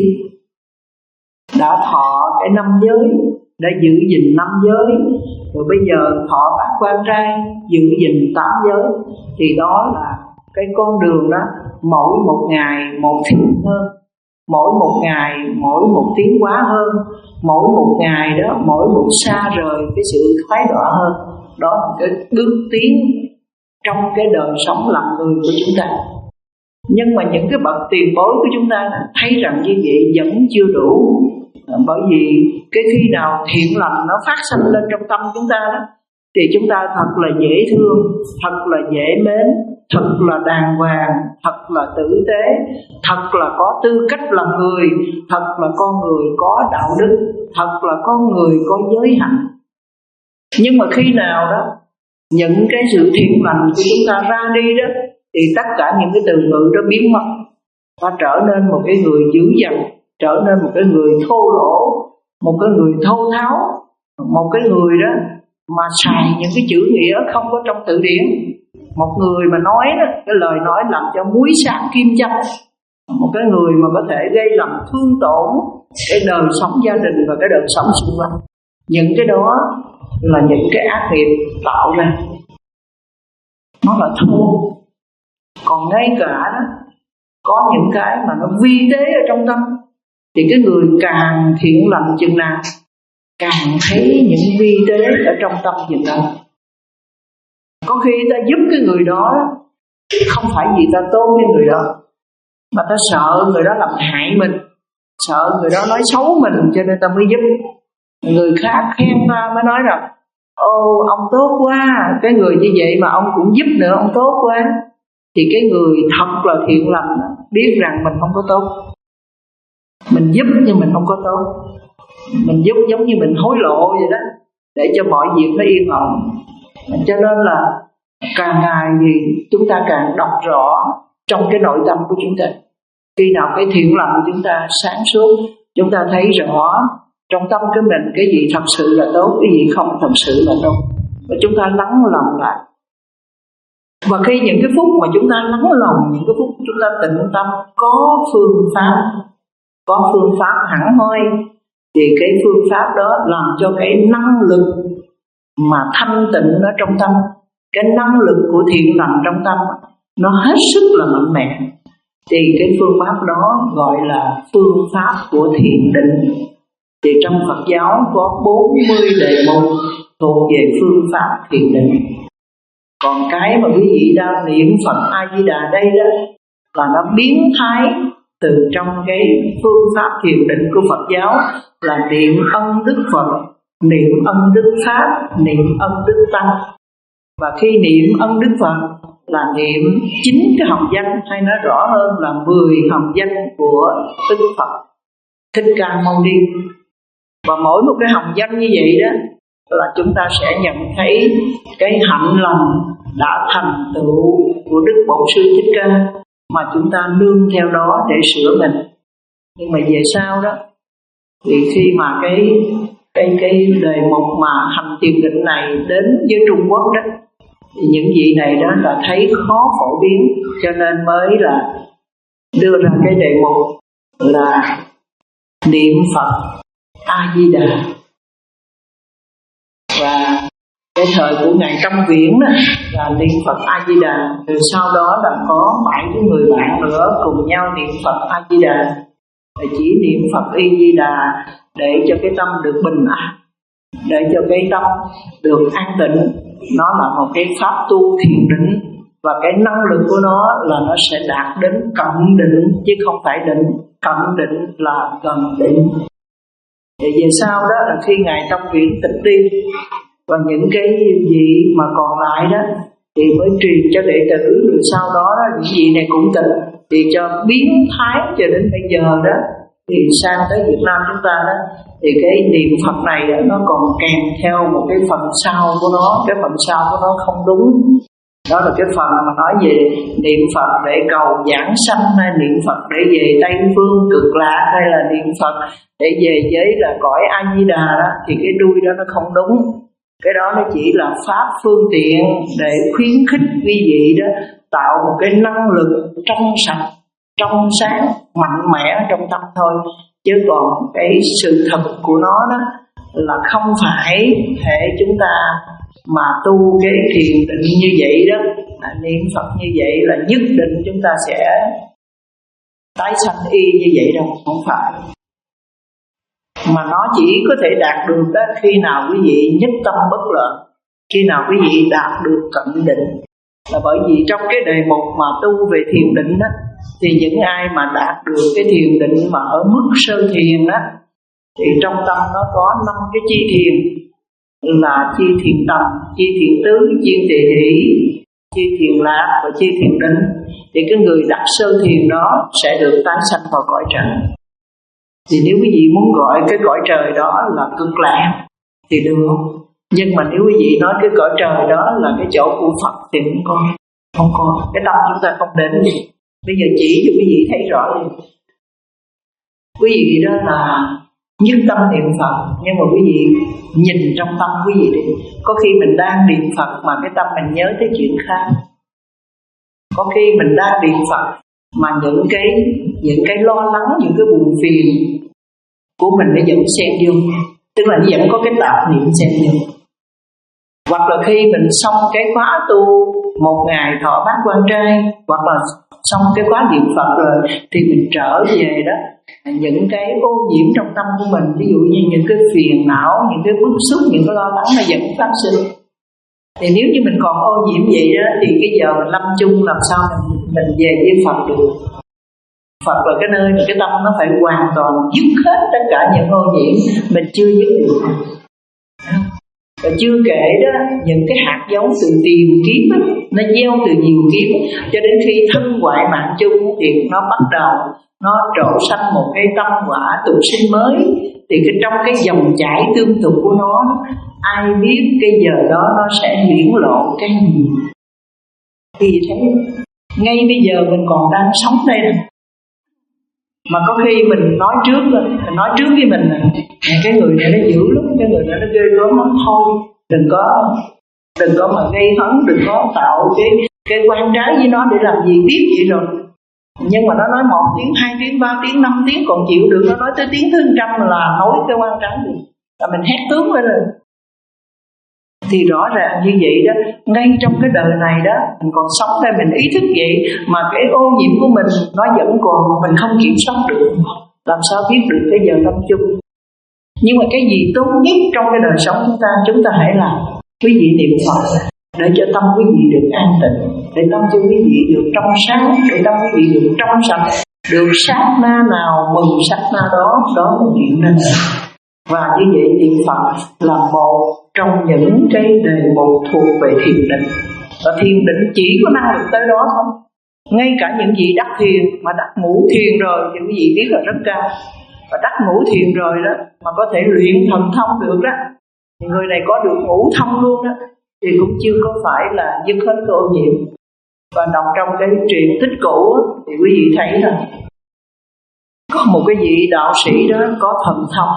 đã thọ cái năm giới, đã giữ gìn năm giới, rồi bây giờ thọ bát quan trai, giữ gìn tám giới, thì đó là cái con đường đó. Mỗi một ngày một thiện hơn, mỗi một ngày mỗi một tiến hóa hơn, mỗi một ngày đó mỗi một xa rời cái sự thoái đọa hơn. Đó là cái bước tiến trong cái đời sống làm người của chúng ta. Nhưng mà những cái bậc tiền bối của chúng ta thấy rằng như vậy vẫn chưa đủ. Bởi vì cái khi nào thiện lành nó phát sinh lên trong tâm chúng ta đó, thì chúng ta thật là dễ thương, thật là dễ mến, thật là đàng hoàng, thật là tử tế, thật là có tư cách làm người, thật là con người có đạo đức, thật là con người có giới hạnh. Nhưng mà khi nào đó những cái sự thiện lành của chúng ta ra đi đó, thì tất cả những cái từ ngữ đó biến mất. Ta trở nên một cái người dữ dằn, trở nên một cái người thô lỗ, một cái người thô tháo, một cái người đó mà xài những cái chữ nghĩa không có trong từ điển. Một người mà nói đó, cái lời nói làm cho muối sáng kim châm. Một cái người mà có thể gây làm thương tổn cái đời sống gia đình và cái đời sống xung quanh. Những cái đó là những cái ác nghiệp tạo ra, nó là thô. Còn ngay cả đó, có những cái mà nó vi tế ở trong tâm, thì cái người càng thiện lành chừng nào càng thấy những vi tế ở trong tâm chừng nào. Có khi ta giúp cái người đó không phải vì ta tôn cái người đó, mà ta sợ người đó làm hại mình, sợ người đó nói xấu mình, cho nên ta mới giúp. Người khác khen ta mới nói rằng ô ông tốt quá, cái người như vậy mà ông cũng giúp nữa, ông tốt quá. Thì cái người thật là thiện lành biết rằng mình không có tốt. Mình giúp nhưng mình không có tốt. Mình giúp giống như mình hối lộ vậy đó, để cho mọi việc nó yên ổn. Cho nên là càng ngày thì chúng ta càng đọc rõ trong cái nội tâm của chúng ta. Khi nào cái thiện lành của chúng ta sáng suốt, chúng ta thấy rõ trong tâm của mình cái gì thật sự là tốt, cái gì không thật sự là tốt, và chúng ta lắng lòng lại. Và khi những cái phút mà chúng ta lắng lòng, những cái phút chúng ta tĩnh tâm, có phương pháp, có phương pháp hẳn hoi, thì cái phương pháp đó làm cho cái năng lực mà thanh tịnh ở trong tâm, cái năng lực của thiện lành trong tâm nó hết sức là mạnh mẽ. Thì cái phương pháp đó gọi là phương pháp của thiền định. Thì trong Phật giáo có bốn mươi đề mục thuộc về phương pháp thiền định. Còn cái mà quý vị đang niệm Phật A Di Đà đây đó là nó biến thái từ trong cái phương pháp thiền định của Phật giáo, là niệm ân đức Phật, niệm ân đức Pháp, niệm ân đức Tăng. Và khi niệm ân đức Phật là niệm chín cái hồng danh, hay nói rõ hơn là mười hồng danh của Đức Phật Thích Ca Mâu Ni. Và mỗi một cái hồng danh như vậy đó là chúng ta sẽ nhận thấy cái hạnh lành đã thành tựu của Đức Bổn Sư Thích Ca, mà chúng ta nương theo đó để sửa mình. Nhưng mà về sau đó, thì khi mà cái cái cái đề mục mà hành thiền định này đến với Trung Quốc đó, thì những vị này đó là thấy khó phổ biến, cho nên mới là đưa ra cái đề mục là niệm Phật A Di Đà. Và cái thời của ngài Trong Viễn đó là niệm Phật A Di Đà. Từ sau đó là có bảy cái người bạn nữa cùng nhau niệm Phật A Di Đà. Và chỉ niệm Phật A Di Đà để cho cái tâm được bình an, để cho cái tâm được an tịnh. Nó là một cái pháp tu thiền định, và cái năng lực của nó là nó sẽ đạt đến cận định, chứ không phải định. Cận định là gần định. Thì về sau đó là khi ngài Trong Viễn tịch đi, và những cái vị mà còn lại đó thì mới truyền cho đệ tử. Rồi sau đó, đó những vị này cũng tịch, thì cho biến thái cho đến bây giờ đó, thì sang tới Việt Nam chúng ta đó, thì cái niệm Phật này đó, nó còn kèm theo một cái phần sau của nó. Cái phần sau của nó không đúng. Đó là cái phần mà nói về niệm Phật để cầu giảng sanh, hay niệm Phật để về Tây Phương Cực Lạc, hay là niệm Phật để về với là cõi A Di Đà đó, thì cái đuôi đó nó không đúng. Cái đó nó chỉ là pháp phương tiện để khuyến khích quý vị đó tạo một cái năng lực trong sạch, trong sáng, mạnh mẽ trong tâm thôi. Chứ còn cái sự thật của nó đó là không phải thể chúng ta mà tu cái thiền định như vậy đó, niệm Phật như vậy là nhất định chúng ta sẽ tái sanh y như vậy đâu, không phải. Mà nó chỉ có thể đạt được đó khi nào quý vị nhất tâm bất loạn, khi nào quý vị đạt được cận định. Là bởi vì trong cái đề mục mà tu về thiền định đó, thì những ai mà đạt được cái thiền định mà ở mức sơ thiền đó, thì trong tâm nó có năm cái chi thiền, là chi thiền tầm, chi thiền tứ, chi thiền hỷ, chi thiền lạc và chi thiền định. Thì cái người đạt sơ thiền đó sẽ được tái sanh vào cõi trời. Thì nếu quý vị muốn gọi cái cõi trời đó là cực lạc thì được. Nhưng mà nếu quý vị nói cái cõi trời đó là cái chỗ của Phật thì không có. Không có. Cái tâm chúng ta không đến gì. Bây giờ chỉ cho quý vị thấy rõ đi. Quý vị đó là nhất tâm niệm Phật, nhưng mà quý vị nhìn trong tâm quý vị đi. Có khi mình đang niệm Phật mà cái tâm mình nhớ tới chuyện khác. Có khi mình đang niệm Phật mà những cái những cái lo lắng, những cái buồn phiền của mình nó vẫn xen vô, tức là vẫn có cái tạp niệm xen vô. Hoặc là khi mình xong cái khóa tu một ngày thọ bát quan trai, hoặc là xong cái khóa niệm Phật rồi thì mình trở về đó, những cái ô nhiễm trong tâm của mình, ví dụ như những cái phiền não, những cái bức xúc, những cái lo lắng nó vẫn phát sinh. Thì nếu như mình còn ô nhiễm vậy đó, thì cái giờ mình lâm chung làm sao mình, mình về với Phật được. Phật là cái nơi mà cái tâm nó phải hoàn toàn dứt hết tất cả những ô nhiễm, mình chưa dứt được. Và chưa kể đó, những cái hạt giống từ tiền kiếp đó, nó gieo từ nhiều kiếp, cho đến khi thân ngoại mạng chung thì nó bắt đầu nó trổ sanh một cái tâm quả tụ sinh mới. Thì cái trong cái dòng chảy tương tục của nó, ai biết cái giờ đó nó sẽ hiển lộ cái gì. Vì thế ngay bây giờ mình còn đang sống đây nè, mà có khi mình nói trước mình nói trước với mình là cái người này nó dữ lắm, cái người này nó ghê gớm lắm, thôi đừng có đừng có mà gây hấn, đừng có tạo cái cái quan trái với nó để làm gì, biết vậy rồi. Nhưng mà nó nói một tiếng, hai tiếng, ba tiếng, năm tiếng còn chịu được, nó nói tới tiếng thứ trăm là nói cái quan trái gì là mình hét tướng lên rồi. Thì rõ ràng như vậy đó, ngay trong cái đời này đó, mình còn sống đây mình ý thức vậy, mà cái ô nhiễm của mình nó vẫn còn, mình không kiểm soát được, làm sao biết được cái giờ tâm chung. Nhưng mà cái gì tốt nhất trong cái đời sống chúng ta, chúng ta hãy làm. Quý vị niệm Phật để cho tâm quý vị được an tịnh, để tâm cho quý vị được trong sáng, để tâm quý vị được trong sạch, được sát na nào mừng sát na đó, đó là chuyện nên. Và như vậy niệm Phật là một trong những cái đề mục thuộc về thiền định. Và thiền định chỉ có năng lực tới đó thôi. Ngay cả những vị đắc thiền mà đắc ngũ thiền rồi thì quý vị biết là rất cao. Và đắc ngũ thiền rồi đó mà có thể luyện thần thông được đó, thì người này có được ngũ thông luôn đó, thì cũng chưa có phải là dứt hết cái ô nhiễm. Và đọc trong cái truyện tích cũ thì quý vị thấy là có một cái vị đạo sĩ đó có thần thông.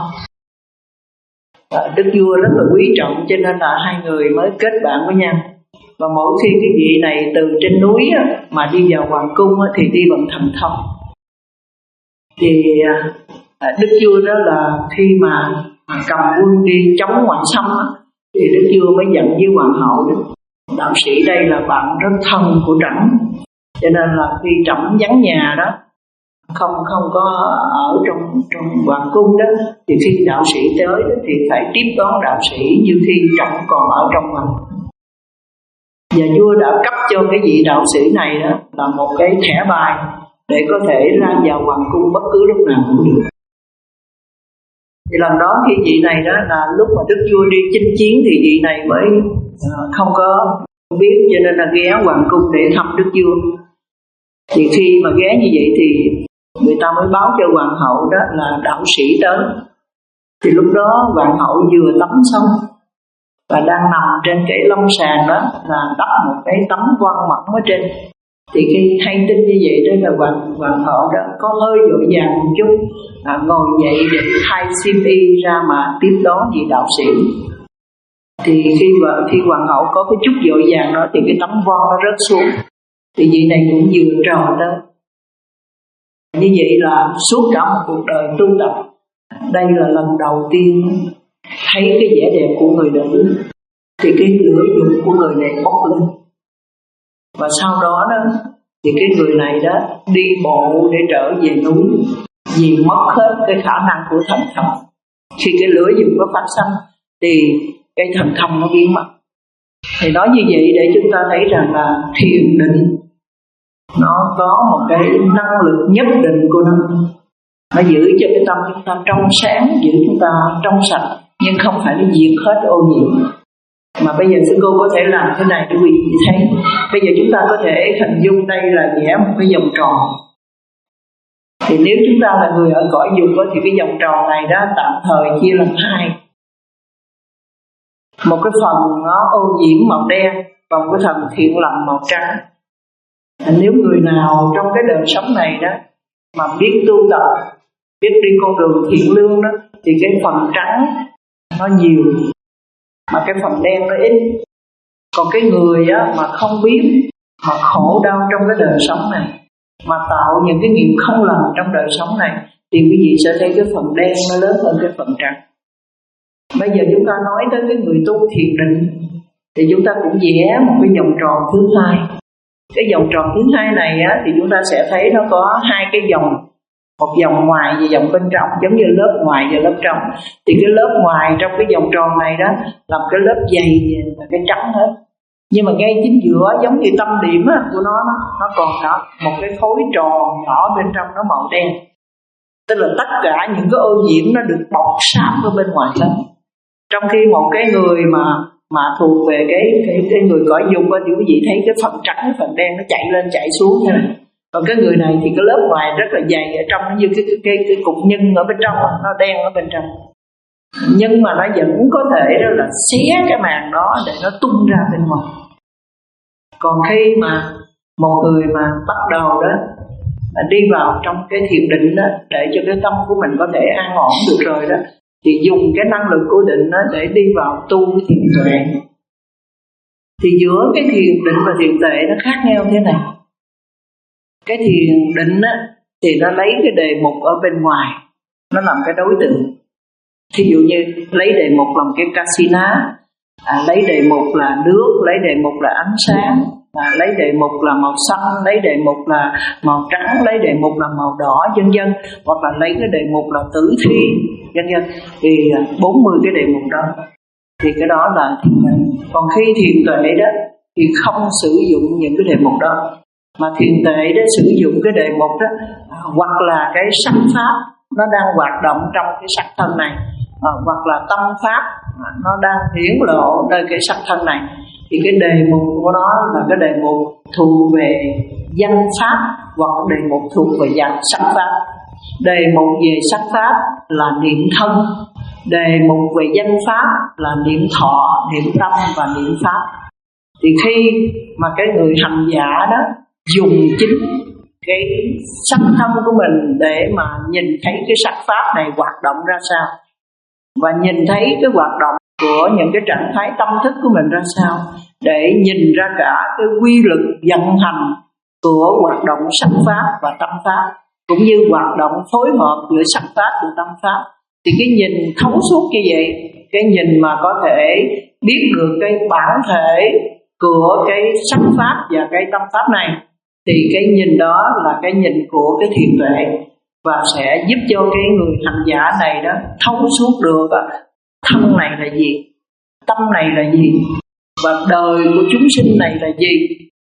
Đức vua rất là quý trọng, cho nên là hai người mới kết bạn với nhau. Và mỗi khi cái vị này từ trên núi mà đi vào hoàng cung thì đi bằng thần thông. Thì Đức vua đó là khi mà cầm quân đi chống ngoại xâm thì Đức vua mới giận với hoàng hậu đó. Đạo sĩ đây là bạn rất thân của trẫm, cho nên là khi trẫm vắng nhà đó, không không có ở trong trong hoàng cung đó, thì khi đạo sĩ tới đó, thì phải tiếp đón đạo sĩ như khi trẫm còn ở trong hoàng cung. Và vua đã cấp cho cái vị đạo sĩ này đó là một cái thẻ bài để có thể ra vào hoàng cung bất cứ lúc nào cũng được. Thì lần đó khi vị này đó là lúc mà Đức vua đi chinh chiến thì vị này mới uh, không có biết, cho nên là ghé hoàng cung để thăm Đức vua. Thì khi mà ghé như vậy thì người ta mới báo cho hoàng hậu đó là đạo sĩ tới. Thì lúc đó hoàng hậu vừa tắm xong và đang nằm trên cái lâm sàn đó là đắp một cái tấm quan mỏng ở trên. Thì khi hay tin như vậy đó là hoàng, hoàng hậu đó có hơi vội vàng một chút, à, ngồi dậy để thay xiêm y ra mà tiếp đón vị đạo sĩ. Thì khi vợ khi hoàng hậu có cái chút vội vàng đó thì cái tấm von nó rớt xuống. Thì vị này cũng vừa tròn đó. Như vậy là suốt cả một cuộc đời tu tập, đây là lần đầu tiên thấy cái vẻ đẹp của người nữ. Thì cái lửa dục của người này bốc lên. Và sau đó đó thì cái người này đó đi bộ để trở về núi, vì mất hết cái khả năng của thần thông. Khi cái lửa dục nó phát sinh thì cái thần thông nó biến mất. Thì nói như vậy để chúng ta thấy rằng là thiền định nó có một cái năng lực nhất định của nó. Nó giữ cho cái tâm chúng ta trong sáng, giữ chúng ta trong sạch, nhưng không phải nó diệt hết ô nhiễm. Mà bây giờ sư cô có thể làm thế này để quý vị thấy. Bây giờ chúng ta có thể hình dung đây là vẽ một cái vòng tròn. Thì nếu chúng ta là người ở cõi dục thì cái vòng tròn này đó tạm thời chia làm hai. Một cái phần nó ô nhiễm màu đen và một cái phần thiện lành màu trắng. Nếu người nào trong cái đời sống này đó mà biết tu tập, biết đi con đường thiện lương đó, thì cái phần trắng nó nhiều mà cái phần đen nó ít. Còn cái người á, mà không biết, mà khổ đau trong cái đời sống này, mà tạo những cái nghiệp không lành trong đời sống này, thì quý vị sẽ thấy cái phần đen nó lớn hơn cái phần trắng. Bây giờ chúng ta nói tới cái người tu thiền định thì chúng ta cũng vẽ một cái vòng tròn thứ hai. Cái vòng tròn thứ hai này á, thì chúng ta sẽ thấy nó có hai cái vòng, một vòng ngoài và vòng bên trong, giống như lớp ngoài và lớp trong. Thì cái lớp ngoài trong cái vòng tròn này đó là một cái lớp dày và cái trắng hết. Nhưng mà ngay chính giữa giống như tâm điểm á, của nó, nó nó còn có một cái khối tròn nhỏ bên trong nó màu đen. Tức là tất cả những cái ô nhiễm nó được bọc sáp ở bên ngoài hết. Trong khi một cái người mà mà thuộc về cái cái, cái người cõi dục á, thì quý vị thấy cái phần trắng cái phần đen nó chạy lên chạy xuống thế này. Còn cái người này thì cái lớp ngoài rất là dày, ở trong nó như cái cái cái, cái cục nhân ở bên trong, nó đen ở bên trong. Nhưng mà nó vẫn có thể đó là xé cái màn đó để nó tung ra bên ngoài. Còn khi mà một người mà bắt đầu đó đi vào trong cái thiền định đó, để cho cái tâm của mình có thể an ổn được rồi đó, thì dùng cái năng lực của định đó để đi vào tu cái thiền tuệ. Thì giữa cái thiền định và thiền tuệ nó khác nhau thế này. Cái thiền định á, thì nó lấy cái đề mục ở bên ngoài, nó làm cái đối tượng. Thí dụ như lấy đề mục làm cái casina, à, lấy đề mục là nước, lấy đề mục là ánh sáng, à, lấy đề mục là màu xanh, lấy đề mục là màu trắng, lấy đề mục là màu đỏ, vân vân, hoặc là lấy cái đề mục là tử thi, vân vân. Thì bốn mươi cái đề mục đó, thì cái đó là thiền định. Còn khi thiền tuệ đó thì không sử dụng những cái đề mục đó, mà thiền tuệ đó sử dụng cái đề mục đó, à, hoặc là cái sắc pháp nó đang hoạt động trong cái sắc thân này, à, hoặc là tâm pháp à, nó đang hiển lộ nơi cái sắc thân này. Thì cái đề mục của nó là cái đề mục thuộc về danh pháp, hoặc đề mục thuộc về danh sắc pháp. Đề mục về sắc pháp là niệm thân, đề mục về danh pháp là niệm thọ, niệm tâm và niệm pháp. Thì khi mà cái người hành giả đó dùng chính cái sắc thân của mình để mà nhìn thấy cái sắc pháp này hoạt động ra sao, và nhìn thấy cái hoạt động của những cái trạng thái tâm thức của mình ra sao, để nhìn ra cả cái quy luật vận hành của hoạt động sắc pháp và tâm pháp, cũng như hoạt động phối hợp giữa sắc pháp và tâm pháp. Thì cái nhìn thấu suốt như vậy, cái nhìn mà có thể biết được cái bản thể của cái sắc pháp và cái tâm pháp này, thì cái nhìn đó là cái nhìn của cái thiền tuệ, và sẽ giúp cho cái người hành giả này đó thấu suốt được thân này là gì, tâm này là gì, và đời của chúng sinh này là gì.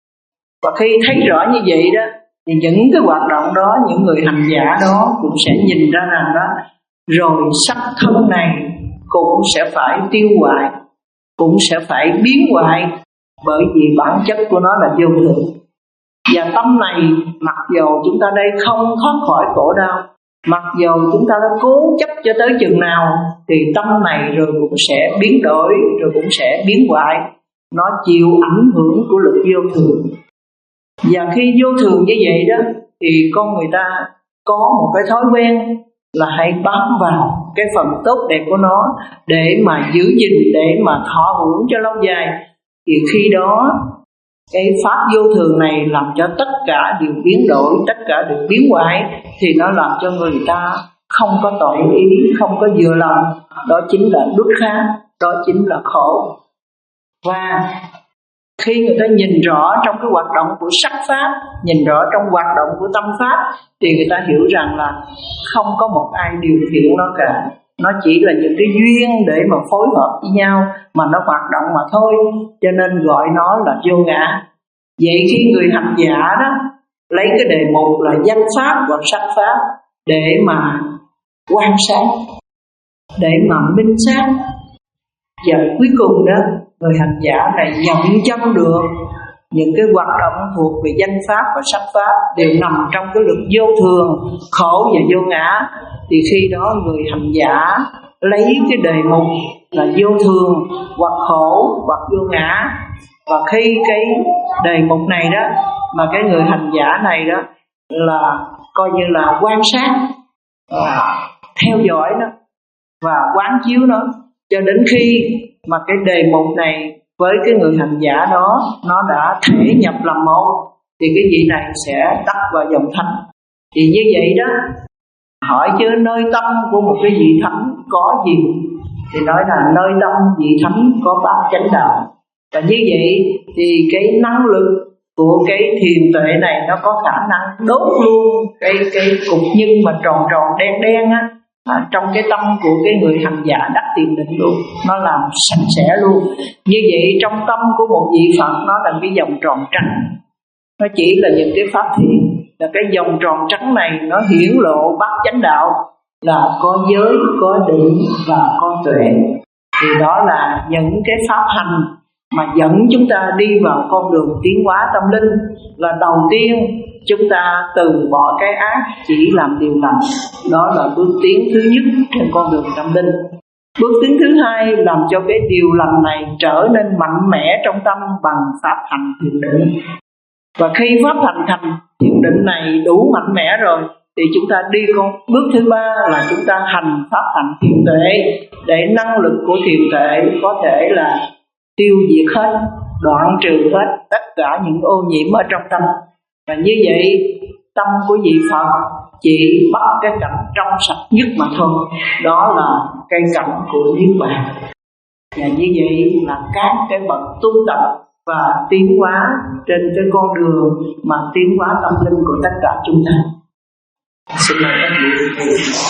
Và khi thấy rõ như vậy đó, thì những cái hoạt động đó, những người hành giả đó cũng sẽ nhìn ra rằng đó, rồi sắc thân này cũng sẽ phải tiêu hoại, cũng sẽ phải biến hoại, bởi vì bản chất của nó là vô thường. Và tâm này mặc dầu chúng ta đây không thoát khỏi khổ đau, mặc dầu chúng ta đã cố chấp cho tới chừng nào, thì tâm này rồi cũng sẽ biến đổi, rồi cũng sẽ biến hoại. Nó chịu ảnh hưởng của lực vô thường. Và khi vô thường như vậy đó, thì con người ta có một cái thói quen là hay bám vào, cái phần tốt đẹp của nó để mà giữ gìn, để mà thọ hưởng cho lâu dài, thì khi đó cái pháp vô thường này làm cho tất cả đều biến đổi, tất cả đều biến hoại, thì nó làm cho người ta không có tội ý, không có vừa lòng. Đó chính là đút khá, đó chính là khổ. Và khi người ta nhìn rõ trong cái hoạt động của sắc pháp, nhìn rõ trong hoạt động của tâm pháp, thì người ta hiểu rằng là không có một ai điều khiển nó cả. Nó chỉ là những cái duyên để mà phối hợp với nhau mà nó hoạt động mà thôi, cho nên gọi nó là vô ngã. Vậy khi người hành giả đó lấy cái đề mục là danh pháp và sắc pháp để mà quan sát, để mà minh sát, và cuối cùng đó người hành giả này nhận chân được những cái hoạt động thuộc về danh pháp và sắc pháp đều nằm trong cái lực vô thường, khổ và vô ngã, thì khi đó người hành giả lấy cái đề mục là vô thường hoặc khổ hoặc vô ngã, và khi cái đề mục này đó mà cái người hành giả này đó là coi như là quan sát, và theo dõi nó và quán chiếu nó, cho đến khi mà cái đề mục này với cái người hành giả đó nó đã thể nhập làm một, thì cái vị này sẽ đắc vào dòng thánh. Thì như vậy đó, hỏi chứ nơi tâm của một cái vị thánh có gì, thì nói là nơi tâm vị thánh có bát chánh đạo. Và như vậy thì cái năng lực của cái thiền tuệ này nó có khả năng đốt luôn cái cái cục nhân mà tròn tròn đen đen á, à, trong cái tâm của cái người hành giả đắc tiền định luôn, nó làm sạch sẽ luôn. Như vậy trong tâm của một vị Phật nó là cái vòng tròn trắng, nó chỉ là những cái pháp thiện, là cái vòng tròn trắng này nó hiển lộ bát chánh đạo là có giới, có định và có tuệ. Thì đó là những cái pháp hành mà dẫn chúng ta đi vào con đường tiến hóa tâm linh. Là đầu tiên chúng ta từ bỏ cái ác, chỉ làm điều lành. Đó là bước tiến thứ nhất trên con đường tâm linh. Bước tiến thứ hai làm cho cái điều lành này trở nên mạnh mẽ trong tâm bằng pháp hành thiền định. Và khi pháp hành thành thiền định này đủ mạnh mẽ rồi, thì chúng ta đi con bước thứ ba là chúng ta hành pháp hành thiền tuệ, để năng lực của thiền tuệ có thể là tiêu diệt hết, đoạn trừ hết tất cả những ô nhiễm ở trong tâm. Và như vậy tâm của vị Phật chỉ bắt cái cảnh trong sạch nhất mà thôi, đó là cái cảnh của niết bàn. Và như vậy là các cái bậc tu tập và tiến hóa trên cái con đường mà tiến hóa tâm linh của tất cả chúng ta. Xin mời các vị.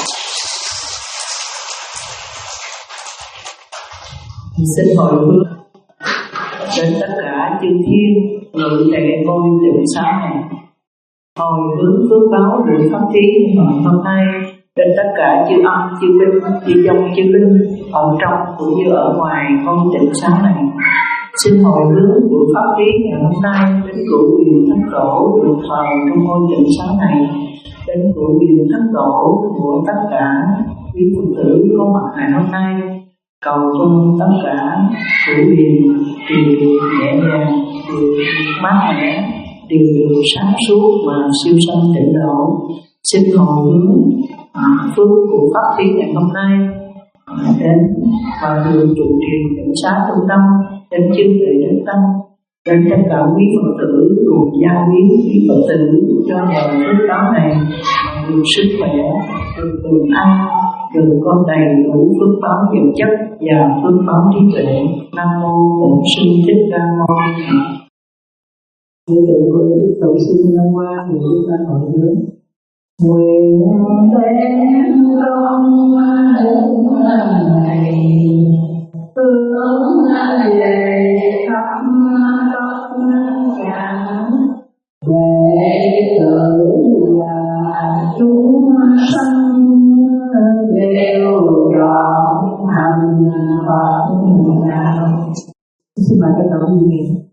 Xin hồi hướng đến tất cả chư thiên ngự tại ngôi tịnh xá này, hồi hướng phước báo buổi pháp thí ngày hôm nay đến tất cả chư âm, chư linh, chư trong, chư linh ở trong cũng như ở ngoài ngôi tịnh xá này. Xin hồi hướng buổi pháp thí ngày hôm nay đến cửu quyền thánh tổ được thờ trong ngôi tịnh xá này, đến cửu quyền thánh tổ của tất cả quý phật tử có mặt ngày hôm nay, cầu cho tất cả cửu quyền đều nhẹ nhàng, đều mát mẻ, đều được sáng suốt và siêu sanh tịnh độ. Xin hồi hướng à, phước của pháp thí ngày hôm nay à, đến và đường trụ trì tịnh xá trung tâm, đến chư tuệ đức tăng, đến tất cả quý phật tử cùng gia quyến quý phật tử, cho nhờ phước báo này mà được sức khỏe, được bình an, được con đầy đủ phước báo vật chất và phước báo trí tuệ. Nam mô Bổn Sư Thích Ca Mâu Ni Phật. Như tự quên đức tổ sư năm qua thì chúng ta hỏi hướng nguyện đem công đức này hướng về khắp tất cả đệ tử và chúng sanh đều trọn thành Phật đạo. Xin mời các bạn nghe.